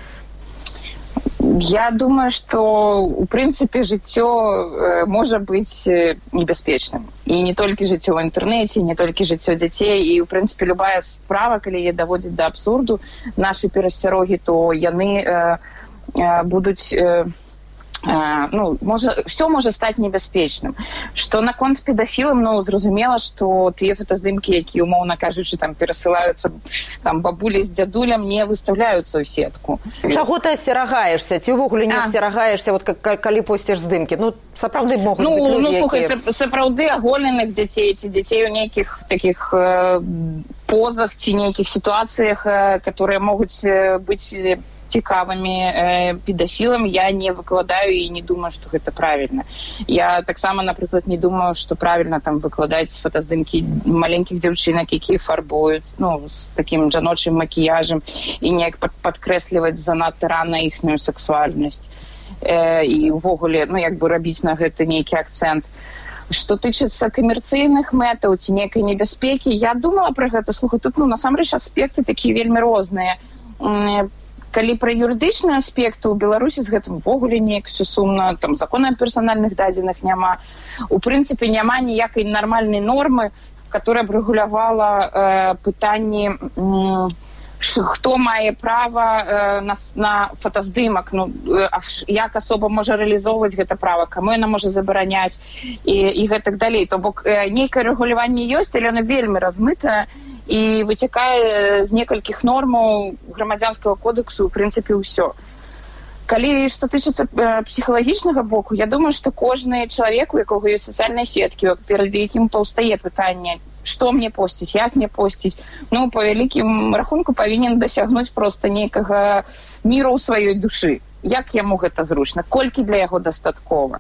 Я думаю, что, у прынцыпе, жыццё можа быць небяспечным. І не толькі жыццё ў інтэрнэце, не толькі жыццё дзяцей. І, у прынцыпе, любая справа, калі яе даводзіць да абсурду, нашы перасцярогі, то яны будуць... ну, все можа стаць небяспечным. Што наконт педафілам, ну, зразумела, што тыя фотаздымкі, якія, умоўна кажучы, там перасылаюцца там бабулі з дзядулям, не выстаўляюцца ў сетку. Чаго ты асцерагаешся? Ці ўвогуле не асцерагаешся, вот калі посціш здымкі? Ну, сапраўды могуць быць людзі, якія... слухай, сапраўды аголеных дзяцей, ці дзяцей у нейкіх такіх позах, ці нейкіх сітуацыях, которые могуць быць цікавымі педафілам, я не выкладаю і не думаю, што гэта правільна. Я таксама, напрыклад, не думаю, што правільна там выкладаць фотаздымкі маленькіх дзяўчынак, якія фарбуюць, ну, з такім жаночым макіяжам і неяк падкрэсліваць занадта рана іхнюю сексуальнасць. І ўвогуле, ну, як бы рабіць на гэта нейкі акцэнт. Што тычыцца камерцыйных мэтаў ці нейкай небяспекі, я думала пра гэта. Слухай, тут, ну, насамрэч аспекты такія вельмі розныя. Калі пра юрыдычныя аспекты, у Беларусі з гэтым увогуле неяк усё сумна, там закона персанальных дадзеных няма. У прынцыпе, няма ніякай нармальнай нормы, которая б рэгулявала пытанні, хто мае права на фотаздымак, ну, як асоба можа рэалізоўваць гэта права, каму яна можа забараняць і гэтак далей. То бок нейкае рэгуляванне ёсць, але яно вельмі размытае і выцякае з некалькіх нормаў грамадзянскага кодексу, у прынцыпе, ўсё. Калі што тычыцца псіхалагічнага боку, я думаю, што кожны чалавек, у якога ёсць сацыяльныя сеткі, перад якім паўстае пытанне, што мне посціць, як мне посціць, ну, па вялікім рахунку павінен дасягнуць проста нейкага міру ў сваёй душы. Як яму гэта зручна, колькі для яго дастаткова.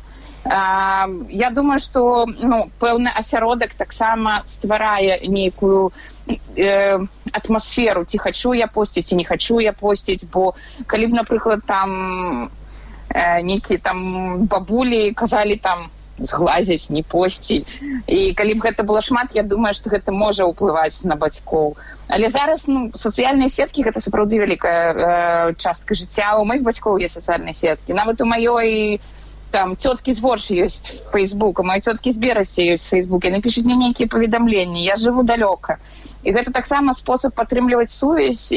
Я думаю, што, ну, пэўны асяродак таксама стварае нейкую атмасферу, ці хачу я посціць, ці не хачу я посціць, бо калі б, напрыклад, там нейкія там бабулі казалі там зглазіць, не посціць. І калі б гэта было шмат, я думаю, што гэта можа ўплываць на бацькоў. Але зараз, ну, сацыяльныя сеткі гэта сапраўды вялікая частка жыцця. У маіх бацькоў ёсць сацыяльныя сеткі. Нават у маёй там цёткі з Воршы ёсць Фейсбук, у маёй цёткі з Берасці ёсць Фейсбук, яны пішуць мне нейкія паведамленні, я жыву далёка. І гэта таксама спосаб падтрымліваць сувязь.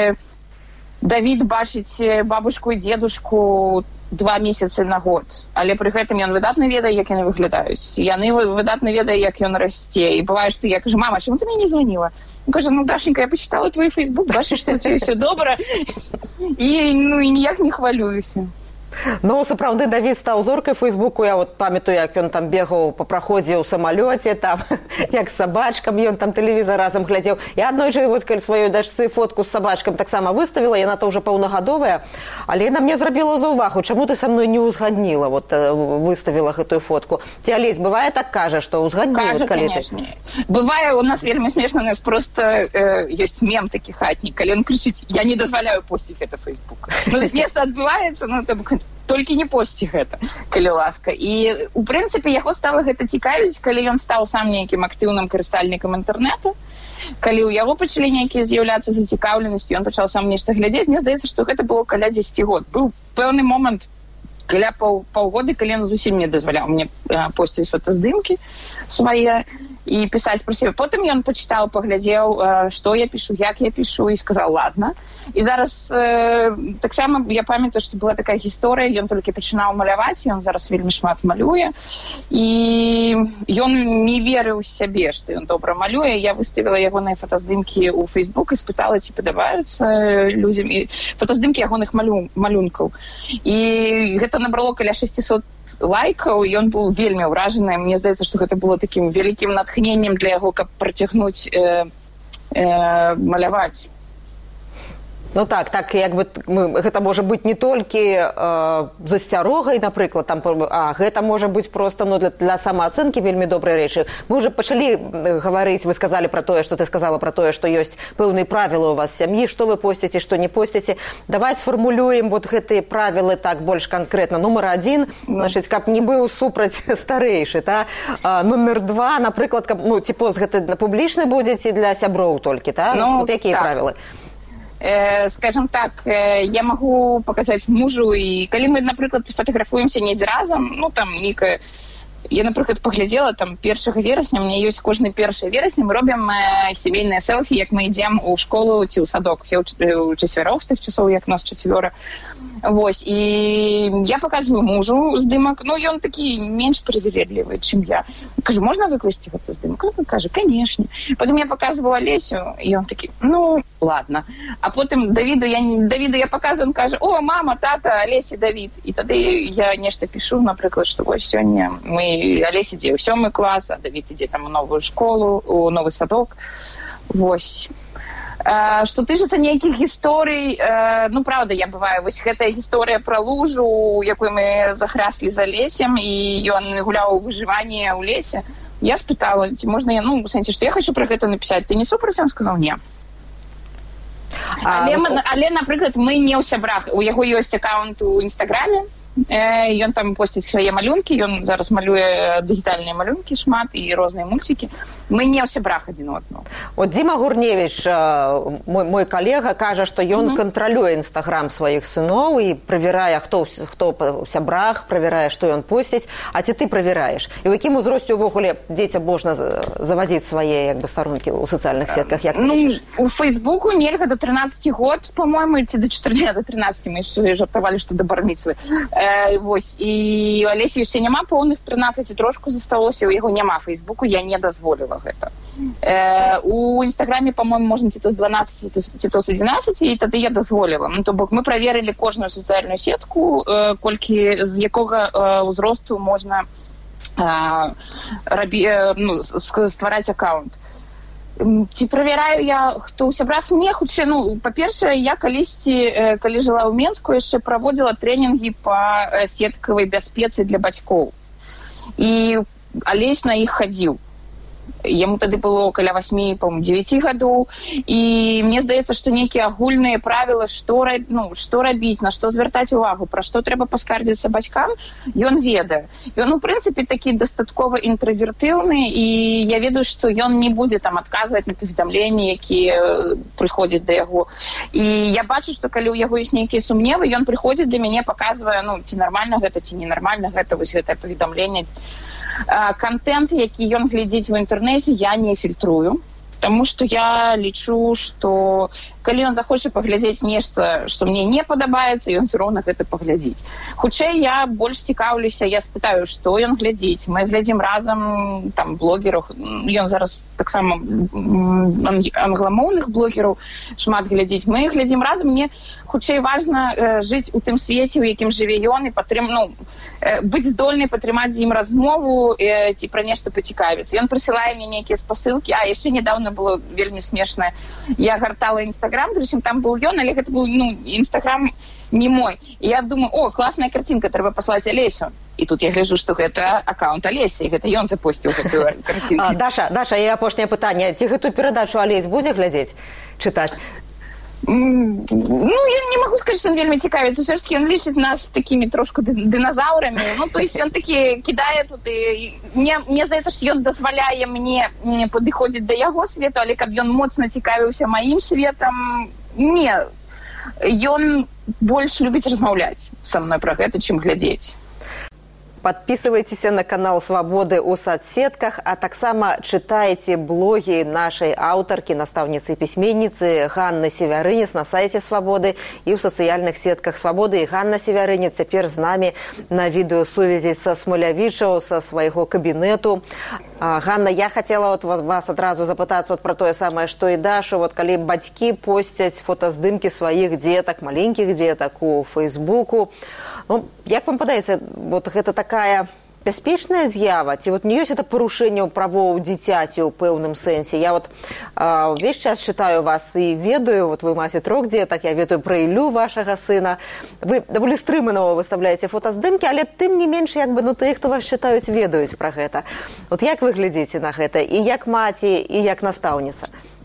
Давід бачыць бабушку і дзедушку 2 месяцы на год, але пры гэтым ён выдатна ведае, як яны выглядаюць. Яны выдатна ведае, як ён расце. І бывае, што я кажу, мама, чаму ты мне не званіла? Он кажа, ну, Дашенька, я почитала твой Фейсбук, бачыш, што ў цябе ўсё добра, і, ну, і ніяк не хвалююся. Ну, сапраўды, Давід стаў зоркай Фейсбуку. Я вот памятаю, як ён там бегаў па праходзе ў самалёце, там, як з сабачкам, ён там тэлевізор разам глядзеў. Я аднойчы вот, калі сваёй дачцы фотку з сабачкам таксама выставіла, яна-то ўжо паўнагадовая, але яна мне зрабіла заўвагу, чаму ты са мной не ўзгадніла, вот, выставіла гэтую фотку. Ці Алесь, бывае так кажа, што ўзгадніла, кажа, калі конечно. Бывае, у нас вельмі смешна, у нас просто ёсць мем такі хатні, калі ён крычыць, я не дазваляю посціць гэта Фейсбук. Ну, то есть нешта адбываецца, ну, там, толькі не посці гэта, калі ласка. І, у прынцыпе, яго стала гэта цікавіць, калі ён стаў сам нейкім актыўным карыстальнікам інтэрнета, калі ў яго пачалі нейкія з'яўляцца зацікаўленасці, ён пачаў сам нешта глядзець, мне здаецца, што гэта было каля 10 год. Быў пэўны момант, каля паўгода, калі ён зусім не дазваляў мне посціць фотаздымкі свае і пісаць пра сябе. Потым ён пачытаў, паглядзеў, што я пішу, як я пішу, і сказаў, ладно. І зараз таксама я памятаю, што была такая гісторыя, ён толькі пачынаў маляваць, ён зараз вельмі шмат малюе, і ён не верыў сябе, што ён добра малюе. Я выставіла ягоныя фотаздымкі ў Фейсбук і спытала, ці падабаюцца людзям. І фотаздымкі ягоных малюнкаў. І гэта набрало каля 600 лайкаў, і ён быў вельмі ўражаны. Мне здаецца, што гэта было такім вялікім натхненнем для яго, каб працягнуць маляваць. Ну так, як бы гэта можа быць не толькі засцярогай, напрыклад, там, а гэта можа быць проста для самаацэнкі вельмі добрай рэчы. Мы ўжо пачалі гаварыць, вы сказалі пра тое, што ты сказала пра тое, што ёсць пэўныя правілы ў вас сям'і, што вы посціце, што не посціце. Давай сфармулюем вот гэтыя правілы так больш канкрэтна. Нумар 1, значыць, каб не быў супраць старэйшы, та? Нумар 2, напрыклад, каб, ну, ці пост гэты публічны будзе, ці для сяброў толькі, та? Ну, вот якія правілы? Скажем так, я могу показать мужу, и калі мы, напрыклад, фотографуемся недзе разам, ну, там, нейкая... Я, напрыклад, паглядзела, там, 1 верасня, у меня ёсць кожны 1 верасня, мы робім сямейныя селфі, як мы ідзем у школу ці ў садок, все ў чацвярох з тых часоў, як нас 4. Вось, і я показываю мужу здымак, ну, ён такі менш прывередлівы, чым я. Кажу, можна выкласці гэты здымак? Он кажа, конечно. Потым я показываю Алесю, і ён такі, ну, ладно. А потым Давіду я показываю, он кажа, о, мама, тата, Алеся, Давід. І тады я нешта пишу, напрыклад, што вось сёння мы, Алеся ідзе ў 7 клас, а Давід ідзе там у новую школу, у новы садок. Вось. Што тычыцца нейкіх гісторый, ну, правда, я бываю, вось гэтая гісторыя пра лужу, якую мы захряслі за Алесем, і ён гуляў у выжыванні ў лесе. Я спытала, ці можна я, ну, в сэнсе, што я хочу пра гэта напісаць. Ты не супраць? Ён сказаў, не. Але, напрыклад, мы не ў сябрах. У яго ёсць аккаунт у Інстаграме, ён там посціць свае малюнкі, ён зараз малюе дыгітальныя малюнкі шмат і розныя мульцікі. Мы не ў сябрах адзін аднаго. От Дзіма Гурневіч, мой калега, кажа, што ён кантралюе Інстаграм сваіх сыноў і правярае, хто ў сябрах, правярае, што ён посціць. А ці ты правяраеш? І ў якім узросце ўвогуле дзецям можна завадзіць свае, як бы, старонкі ў сацыяльных сетках? Як ты лічыш? У Фейсбуку нельга до 13 год, по-моему, ці до 14, до 13. Мы яшчэ жартавалі, што да барміцвы. Вось, і у Алесі яшчэ няма поўных 13, трошку засталося, у яго няма Фейсбуку, я не дазволіла гэта. У Інстаграме, по-моему, можна ці то з 12, ці то з 11, і тады я дазволіла. Ну, то бок мы праверылі кожную сацыяльную сетку, колькі з якога ўзросту можна ствараць аккаунт. Ці правяраю я, хто ў сябрах? Не, хутчэй, ну, па-першае, я калісьці, калі жыла ў Менску, яшчэ праводзіла трэнінгі па сеткавай бяспецы для бацькоў. І Алесь на іх хадзіў. Яму тады было каля 8, по-моему, 9 гадоў. І мне здаецца, што нейкія агульныя правілы, што рабіць, на што звяртаць увагу, пра што трэба паскардзіцца бацькам, ён ведае. Ён, у прынцыпе, такі дастаткова інтравертыўны, і я ведаю, што ён не будзе там адказваць на паведамленні, якія прыходзяць да яго. І я бачу, што калі ў яго ёсць нейкія сумневы, ён прыходзіць да мяне, паказвае, ну, ці нармальна гэта, ці ненармальна гэта, вось гэтае паведамленне. Контент, які ён глядзіць в інтэрнэце, я не фільтрую, таму што я лічу, што калі ён захоча паглядзець нешта, што мне не падабаецца, ён все роўна гэта паглядзіць. Хутчэй я больш цікаўлюся, я спытаю, што ён глядзіць. Мы глядзім разам там блогераў, ён зараз таксама англамоўных блогераў шмат глядзіць. Мы глядзім разам, мне хутчэй важна жыць у тым свеце, у якім жыве ён, і быць здольнай падтрымаць з ім размову ці пра нешта пацікавіцца. Ён прысылае мне нейкія спасылкі, а яшчэ нядаўна было вельмі смешнае. Я гартала Інстаграм, прычым там быў ён, але гэта быў Інстаграм не мой. І я думаю, класная карцінка, трэба паслаць Алесю. І тут я гляджу, што гэта аккаунт Алеся, і гэта ён запусціў гэтую карцінку. Даша, і апошняе пытанне. Ці гэтую перадачу Алесь будзе глядзець, чытаць? Я не могу сказать, что он вельмі цікавіцца. Все-таки он лічыць нас такими трошку динозаврами. То есть он таки кидае тут. И мне здаецца, что ён дазваляе мне падыходзіць да яго свету, але каб ён моцна цікавіўся маім светам, не. Ён больш любіць размаўляць са мной пра гэта, чым глядзець. Подписывайтесь на канал «Свободы» у соцсетках, а таксама читайте блоги нашей авторки, наставницы и письменницы Ганны Севярынец на сайте «Свободы» и в социальных сетках «Свободы». И Ганна Севярынец теперь с нами на видеосувязи со Смолявічаў, со своего кабинету. Ганна, я хотела вас одразу запытаться про то самое, что и Даша. Коли батьки постят фотоздымки своих деток, маленьких деток у Фейсбуку, як вам падаецца, гэта такая бяспечная з'ява? Ці не ёсць это парушэнне правоў дзіцяці ў пэўным сэнсе? Я увесь час чытаю вас і ведаю, вы маце 3 дзетак, я ведаю пра Ілю, вашага сына. Вы даволі стрыманова выставляеце фотаздымкі, але тым не менш, тыя, хто вас чытаюць, ведаюць пра гэта. Як вы глядзіце на гэта? І як маці, і як настаўніца?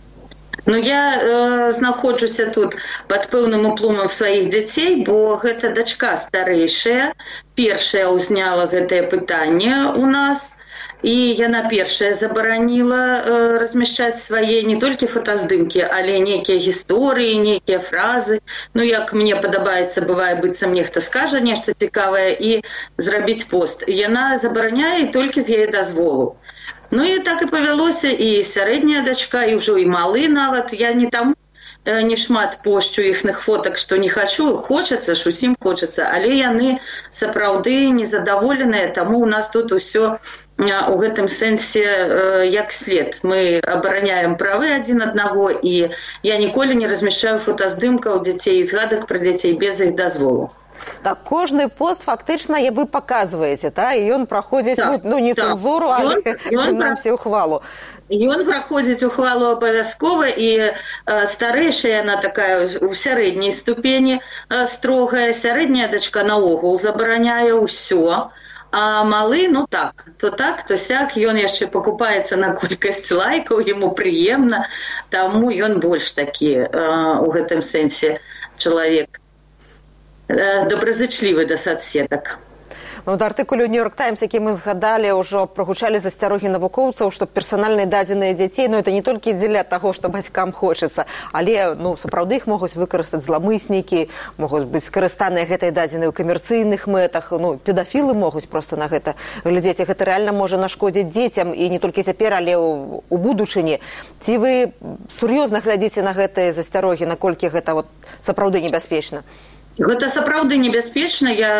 Я знаходжуся тут пад пэўным уплывам сваіх дзяцей, бо гэта дачка старэйшая, першая ўзняла гэтае пытанне у нас, і яна першая забараніла размяшчаць свае не толькі фотаздымкі, але нейкія гісторыі, нейкія фразы. Як мне падабаецца, бывае, быццам нехта скажа нешта цікавае і зрабіць пост. Яна забараняе толькі з яе дазволу. І так і павялося, і сярэдняя дачка, і ўжо і малы нават. Я не таму не шмат пошчу іхных фотак, што не хачу, хочацца ж, усім хочацца, але яны сапраўды незадаволеныя, таму у нас тут усё у гэтым сэнсе як след. Мы абараняем правы адзін аднаго, і я ніколі не размяшчаю фотаздымкаў дзяцей і згадак пра дзяцей без іх дазволу. Так, кожны пост фактычна вы паказваеце, і ён праходзіць, не цэнзуру, але прынамсі ухвалу. Ён праходзіць ухвалу абавязкова, і старэйшая яна такая у сярэдняй ступені строгая, сярэдняя дачка наогул забараняе ўсё, а малы, то сяк, ён яшчэ пакупаецца на колькасць лайкаў, яму прыемна, таму ён больш такі у гэтым сэнсе чалавек добразычлівы да соцсетак. У артыкуле «Нью-Йорк Таймс», які мы згадалі, ўжо прагучалі засцярогі навукоўцаў, што персанальныя дадзеныя дзяцей, это не толькі дзеля таго, што бацькам хочацца, але сапраўды іх могуць выкарыстаць зламыснікі, могуць быць скарыстаныя гэтай дадзенай у камерцыйных мэтах, педафілы могуць проста на гэта глядзець, і гэта рэальна можа нашкодзіць дзецям, і не толькі цяпер, але у будучыні. Ці вы сур'ёзна глядзіце на гэтыя засцярогі, наколькі гэта сапраўды небяспечна? Гэта сапраўды небяспечна. Я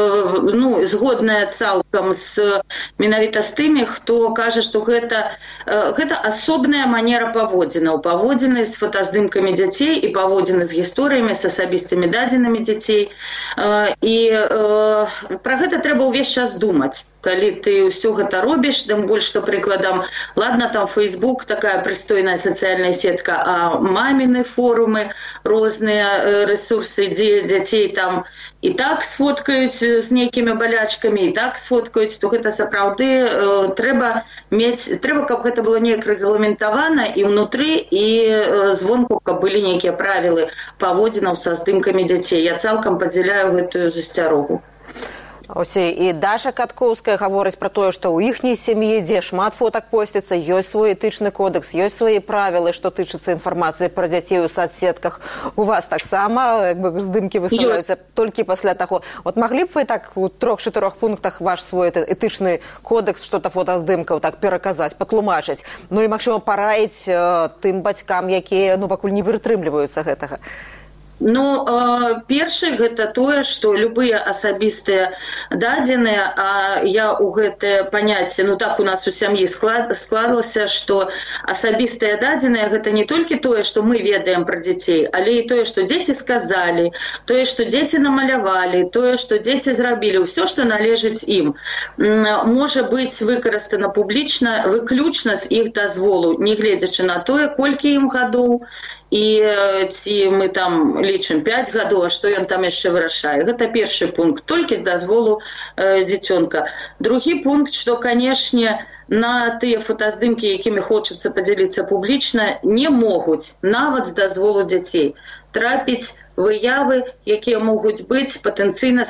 згодная цалкам менавіта з тымі, хто кажа, што гэта асобная манера паводзінаў. Паводзіны з фотаздымкамі дзяцей і паводзіны з гісторыямі, з асабістымі дадзенымі дзяцей. І пра гэта трэба ўвесь час думаць. Калі ты ўсё гэта робіш, тым больш, што прыкладам, ладно, там Facebook, такая прыстойная сацыяльная сетка, а маміны форумы, розныя рэсурсы, дзе дзяцей там і так сфоткаюць з нейкімі балячкамі, і так сфоткаюць, то гэта сапраўды трэба, каб гэта было неяк рэгламентавана і ўнутры, і звонку, каб былі нейкія правілы паводзінаў са здымкамі дзяцей. Я цалкам падзяляю гэтую засцярогу. Ось і Даша Каткоўская гаворыць пра тое, што ў іхняй сям'і, дзе шмат фотак посціцца, ёсць свой этычны кодекс, ёсць свае правілы, што тычыцца інфармацыі пра дзяцей у соцсетках. У вас таксама здымкі выставляюцца толькі пасля таго. От маглі б вы так у 3-4 пунктах ваш свой этычны кодекс, што-то фотаздымкаў так пераказаць, патлумачыць, ну і, магчыма, параіць тым бацькам, якія пакуль не прытрымліваюцца гэтага? Ну, першае, гэта тое, што любыя асабістыя дадзеныя, а я ў гэтае паняцце, так у нас у сям'і складалася, што асабістыя дадзеныя гэта не толькі тое, што мы ведаем пра дзяцей, але і тое, што дзеці сказалі, тое, што дзеці намалявалі, тое, што дзеці зрабілі, ўсё, што належыць ім, можа быць выкарыстана публічна, выключна з іх дазволу, не гледзячы на тое, колькі ім гадоў, і ці мы там лічым 5 гадоў, а што ён там яшчэ вырашае. Гэта першы пункт, толькі з дазволу дзіцёнка. Другі пункт, што, канешне, на тыя фотаздымкі, якімі хочацца падзяліцца публічна, не могуць, нават з дазволу дзяцей, трапіць выявы, якія могуць быць патэнцыйна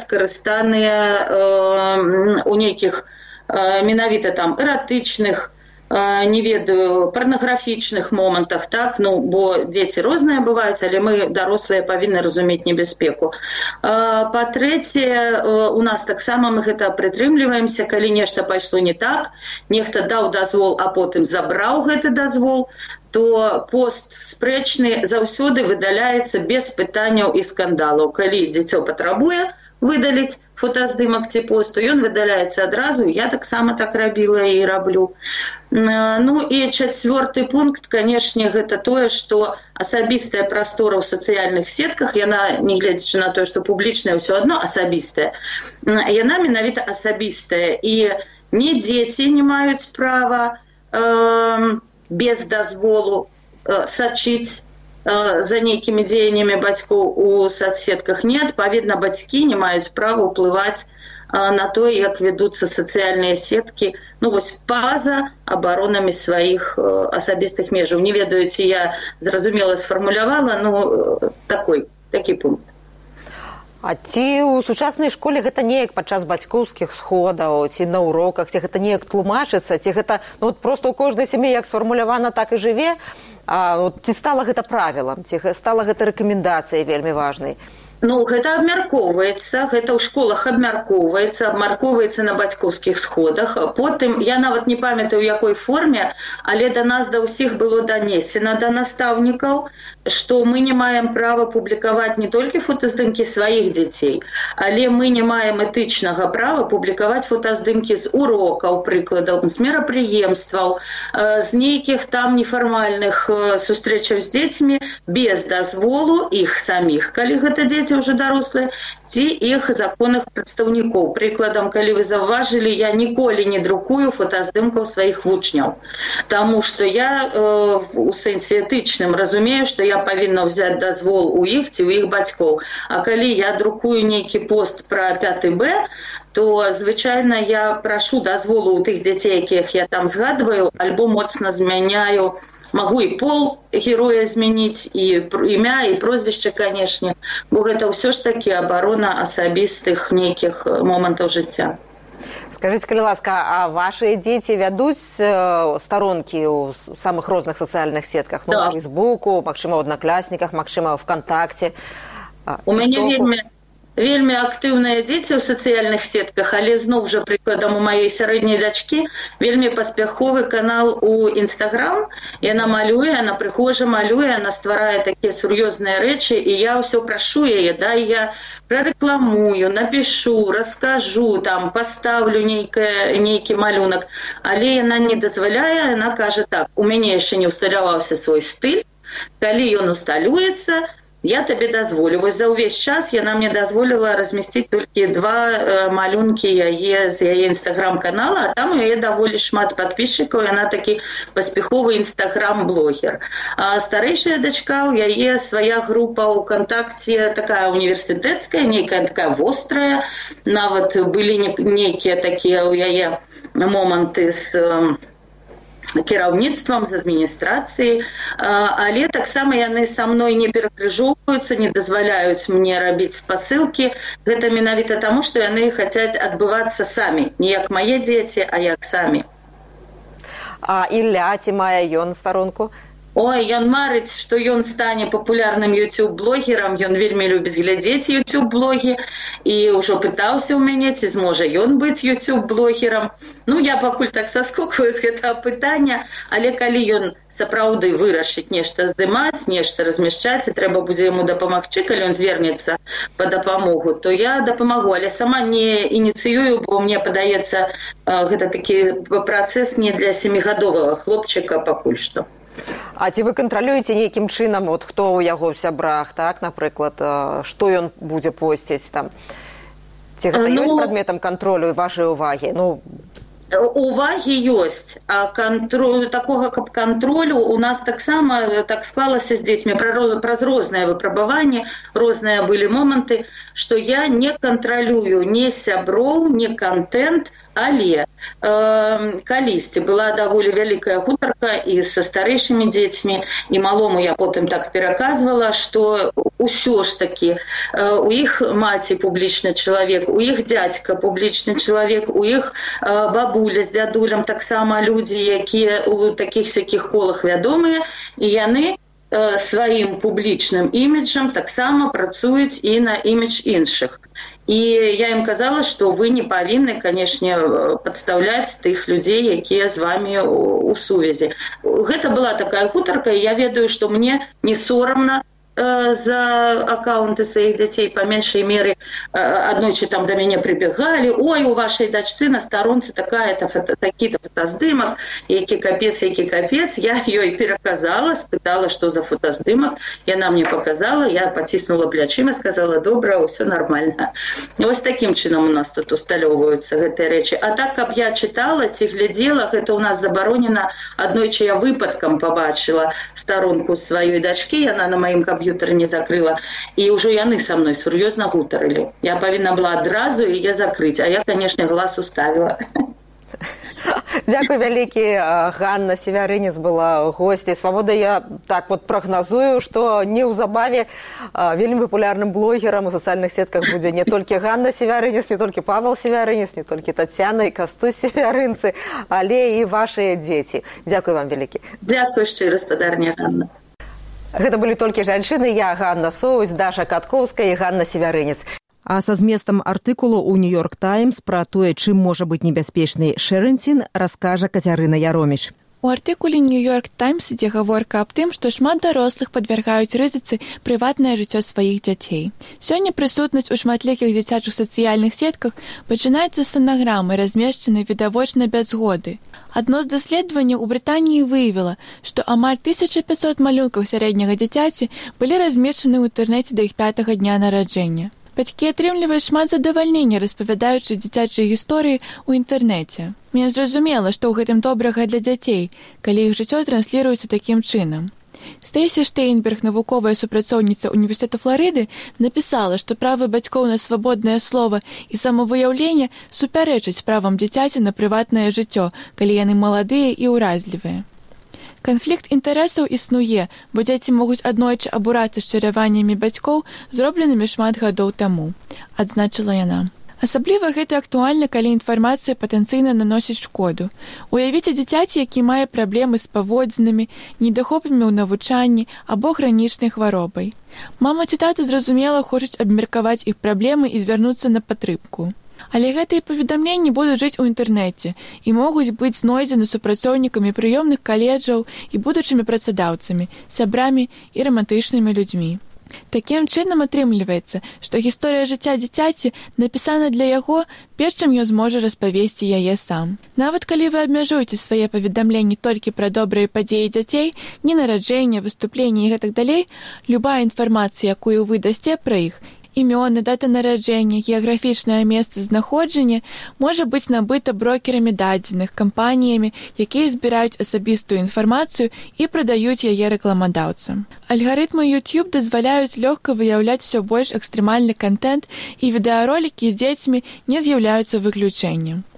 скарыстаныя у нейкіх менавіта там эратычных, не ведаю, парнаграфічных момантах, так, бо дзеці розныя бываюць, але мы, дарослыя, павінны разумець небяспеку. Па-трэцяе, у нас таксама мы гэта прытрымліваемся, калі нешта пайшло не так, нехта даў дазвол, а потым забраў гэты дазвол, то пост спрэчны заўсёды выдаляецца без пытанняў і скандалаў. Калі дзіцё патрабуе выдаліць фотаздымак ці пост, то ён выдаляецца адразу, я таксама так рабіла і раблю. Ну і чацвёрты пункт, канешне, гэта тое, што асабістая прастора ў сацыяльных сетках, яна, не гледзячы на тое, што публічная, ўсё адно асабістая, яна менавіта асабістая, і не дзеці не маюць права без дазволу сачыць за нейкімі дзеяннямі бацькоў у соцсетках. Не, адпаведна, бацькі не маюць права ўплываць на тое, як вядуцца сацыяльныя сеткі, па-за абаронамі сваіх асабістых межаў. Не ведаю, ці я зразумела сфармулявала, такі пункт. А ці ў сучаснай школе гэта неяк падчас бацькоўскіх сходаў, ці на уроках, ці гэта неяк тлумачыцца, ці гэта проста ў кожнай сям'і як сфармулявана, так і жыве, ці стала гэта правілам, ці стала гэта рэкамендацыяй вельмі важнай? Гэта абмяркоўваецца, гэта ў школах абмяркоўваецца на бацькоўскіх сходах. Потым, я нават не памятаю, у якой форме, але да нас да ўсіх было данесена, да настаўнікаў, што мы не маем права публікаваць не толькі фотаздымкі сваіх дзяцей, але мы не маем этычнага права публікаваць фотаздымкі з урокаў, прыкладаў, з мерапрыемстваў, з нейкіх там нефармальных сустрэчаў з дзецьмі без дазволу іх саміх, калі гэта дзеці ўжо дарослыя, ці іх законных прадстаўнікоў. Прыкладам, калі вы заўважылі, я ніколі не друкую фотаздымкаў сваіх вучняў, таму што я у сэнсе этычным разумею, што я павінна ўзяць дазвол у іх ці ў іх бацькоў. А калі я друкую нейкі пост пра 5 Б, то, звычайна, я прашу дазволу ў тых дзяцей, якіх я там згадваю, альбо моцна змяняю, магу і пол героя змяніць, і імя, і прозвішча, канешне, бо гэта ўсё ж такі абарона асабістых нейкіх момантаў жыцця. Скажыце, калі ласка, а вашыя дзеці вядуць старонкі ў самых розных сацыяльных сетках? У Фейсбуку, магчыма, ў Аднакласніках, магчыма, ВКонтакце? У мяне вельмі актыўныя дзеці ў сацыяльных сетках, але зноў жа прыкладам у маёй сярэдняй дачкі вельмі паспяховы канал у Інстаграм. Яна малюе, яна прыгожа малюе, яна стварае такія сур'ёзныя рэчы, і я ўсё прашу яе, я прарэкламую, напішу, раскажу, там пастаўлю нейкі малюнак, але яна не дазваляе, яна кажа так: у мяне яшчэ не ўсталяваўся свой стыль, калі ён усталюецца, я табе дазволю. Вось за ўвесь час яна мне дазволіла размясціць толькі 2 малюнкі яе з яе інстаграм-канала, а там у яе даволі шмат падпісчыкаў, яна такі паспяховы інстаграм-блогер. А старэйшая дачка, у яе свая група ў ВКонтакце, такая універсітэцкая, нейкая такая вострая, нават былі нейкія такія ў яе моманты з кіраўніцтвам, з адміністрацыяй, але таксама яны са мной не перакрыжоўваюцца, не дазваляюць мне рабіць спасылкі. Гэта менавіта таму, што яны хацяць адбывацца самі, не як мае дзеці, а як самі. А Ілля, ці мае ён старонку? Ой, ён марыць, што ён стане папулярным YouTube-блогерам, ён вельмі любіць глядзець YouTube-блогі і ўжо пытаўся ў мяне, ці зможа ён быць YouTube-блогерам. Ну, я пакуль так саскокваю з гэтага пытання, але калі ён сапраўды вырашыць нешта здымаць, нешта размяшчаць, і трэба будзе яму дапамагчы, калі ён звернецца па дапамогу, то я дапамагу, але сама не ініцыюю, бо мне падаецца, гэта такі працэс не для 7гадовага хлопчыка пакуль што. А ці вы кантралюеце нейкім чынам, от хто ў яго ў сябрах, так, напрыклад, што ён будзе посціць там? Ці гэта ёсць прадметам кантролю і вашай увагі? Увагі ёсць, а такога каб кантролю у нас таксама так склалася з дзецьмі праз розныя выпрабаванні, розныя былі моманты, што я не кантралюю ні сяброў, ні контент, але калісьці была даволі вялікая гутарка і са старэйшымі дзецьмі, і малому я потым так пераказвала, што ўсё ж такі у іх маці публічны чалавек, у іх дзядзька публічны чалавек, у іх бабуля з дзядулем таксама людзі, якія ў такіх-сякіх колах вядомыя, і яны сваім публічным іміджам таксама працуюць і на імідж іншых. І я ім казала, што вы не павінны, канешне, падстаўляць тых людзей, якія з вамі ў сувязі. Гэта была такая гутарка, і я ведаю, што мне не сорамна за аккаунты сваіх дзяцей, па меншай меры аднойчы там да мяне прыбегалі: ой, у вашай дачцы на старонцы такі-то фотаздымак, які капец. Я ёй пераказала, спытала, што за фотаздымак, яна мне показала, я паціснула плячыма, сказала: добра, ўсё нармальна. Вось такім чынам у нас тут усталёўваюцца гэтыя рэчы. А так, каб я чытала ці глядзела, гэта ў нас забаронена. Аднойчы я выпадкам пабачыла старонку сваёй дачкі, яна на маім камп'ютары не закрыла, і ўжо яны са мной сур'ёзна гутарылі. Я павінна была адразу яе закрыць, а я, канешне, глаз уставіла. Дзякуй вялікі. Ганна Севярынец была госцяй Свабоды. Я так вот прагназую, што неўзабаве вельмі папулярным блогерам у сацыяльных сетках будзе не толькі Ганна Севярынец, не толькі Павел Севярынец, не толькі Тацяна і Кастусь Севярынцы, але і вашыя дзеці. Дзякуй вам вялікі. Дзякуй шчыра, спадарня Ганна. Гэта былі толькі жанчыны. Я Ганна Соусь, Даша Каткоўская і Ганна Севярынец. А са зместам артыкулу ў «Нью-Йорк Таймс» пра тое, чым можа быць небяспечнай шэрэнцін, раскажа Кацярына Яроміч. У артыкуле «Нью-Йорк Таймс» ідзе гаворка аб тым, што шмат дарослых падвяргаюць рызыцы прыватнае жыццё сваіх дзяцей. Сёння прысутнасць у шматлікіх дзіцячых сацыяльных сетках пачынаецца з санаграмы, размешчанай відавочна без згоды. Адно з даследаванняў у Брытаніі выявіла, што амаль 1500 малюнкаў сярэдняга дзіцяці былі размешчаны ў інтэрнэце да іх 5-га дня нараджэння. Бацькі атрымліваюць шмат задавальнення, распавядаючы дзіцячыя гісторыі ў інтэрнэце. Мне зразумела, што ў гэтым добрага для дзяцей, калі іх жыццё трансліруецца такім чынам. Стейсі Штейнберг, навуковая супрацоўніца Універсітэту Фларыды, напісала, што правы бацькоў на свабоднае слова і самавыяўленне супярэчаць правам дзіцяці на прыватнае жыццё, калі яны маладыя і ўразлівыя. Канфлікт інтарэсаў існуе, бо дзеці могуць аднойчы абурацца шчыраваннямі бацькоў, зробленымі шмат гадоў таму, адзначыла яна. Асабліва гэта актуальна, калі інфармацыя патэнцыйна наносіць шкоду. Уявіце дзіцяці, які мае праблемы з паводзінамі, недахопамі ў навучанні або хранічнай хваробай. Мама ці тата зразумела хочуць абмеркаваць іх праблемы і звярнуцца на падтрымку. Але гэтыя паведамленні будуць жыць у інтэрнэце і могуць быць знойдзены супрацоўнікамі прыёмных каледжаў і будучымі працадаўцамі, сябрамі і рамантычнымі людзьмі. Такім чынам атрымліваецца, што гісторыя жыцця дзіцяці напісана для яго, перш чым ён зможа распавесці яе сам. Нават калі вы абмяжуеце свае паведамленні толькі пра добрыя падзеі дзяцей, не нараджэння, выступленні і гэтак далей, любая інфармацыя, якую вы дасце пра іх, імёны, дата нараджэння, геаграфічнае месцазнаходжанне можа быць набыта брокерамі дадзеных, кампаніямі, якія збіраюць асабістую інфармацыю і прадаюць яе рэкламадаўцам. Алгарытмы YouTube дазваляюць лёгка выяўляць усё больш экстрэмальны кантэнт, і відэаролікі з дзецьмі не з'яўляюцца выключэннем.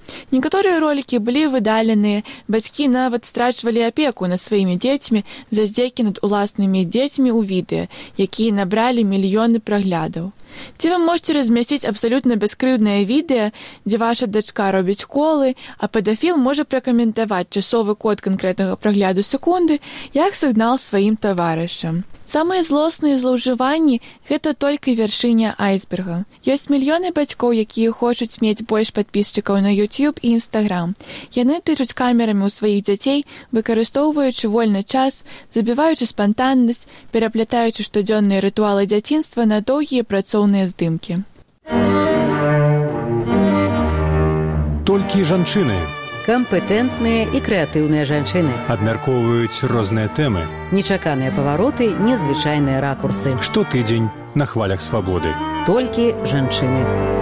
Некаторыя ролікі былі выдаленыя, бацькі нават страчвалі апеку над сваімі дзецьмі за здзекі над уласнымі дзецьмі ў відэа, якія набралі мільёны праглядаў. Ці вы можете размясціць абсалютна бяскрыўднае відэа, дзе ваша дачка робіць колы, а педафіл можа пракаментаваць часовы код канкрэтнага прагляду секунды як сігнал сваім таварышам. Самыя злосныя злоўжыванні – гэта толькі вяршыня айсберга. Ёсць мільёны бацькоў, якія хочуць мець больш падпісчыкаў на YouTube і Instagram. Яны тычуць камерамі ў сваіх дзяцей, выкарыстоўваючы вольны час, забіваючы спантаннасць, пераплятаючы штодзённыя рытуалы дзяцінства на доўгія працоўныя здымкі. Толькі жанчыны. Кампетэнтныя і крэатыўныя жанчыны. Абмяркоўваюць розныя тэмы. Нечаканыя павароты, незвычайныя ракурсы. Штотыдзень на хвалях свабоды. Толькі жанчыны.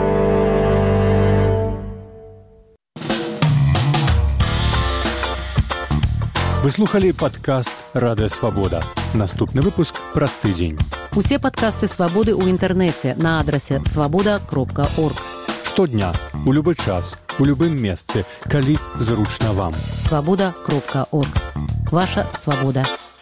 Вы слухали падкаст «Радыё Свабода». Наступны выпуск праз тыдзень. Усе падкасты свабоды ў інтэрнэце на адрасе свабода.орг. Штодня, у любы час, у любым месцы, калі зручна вам. Свабода.орг. Ваша свабода.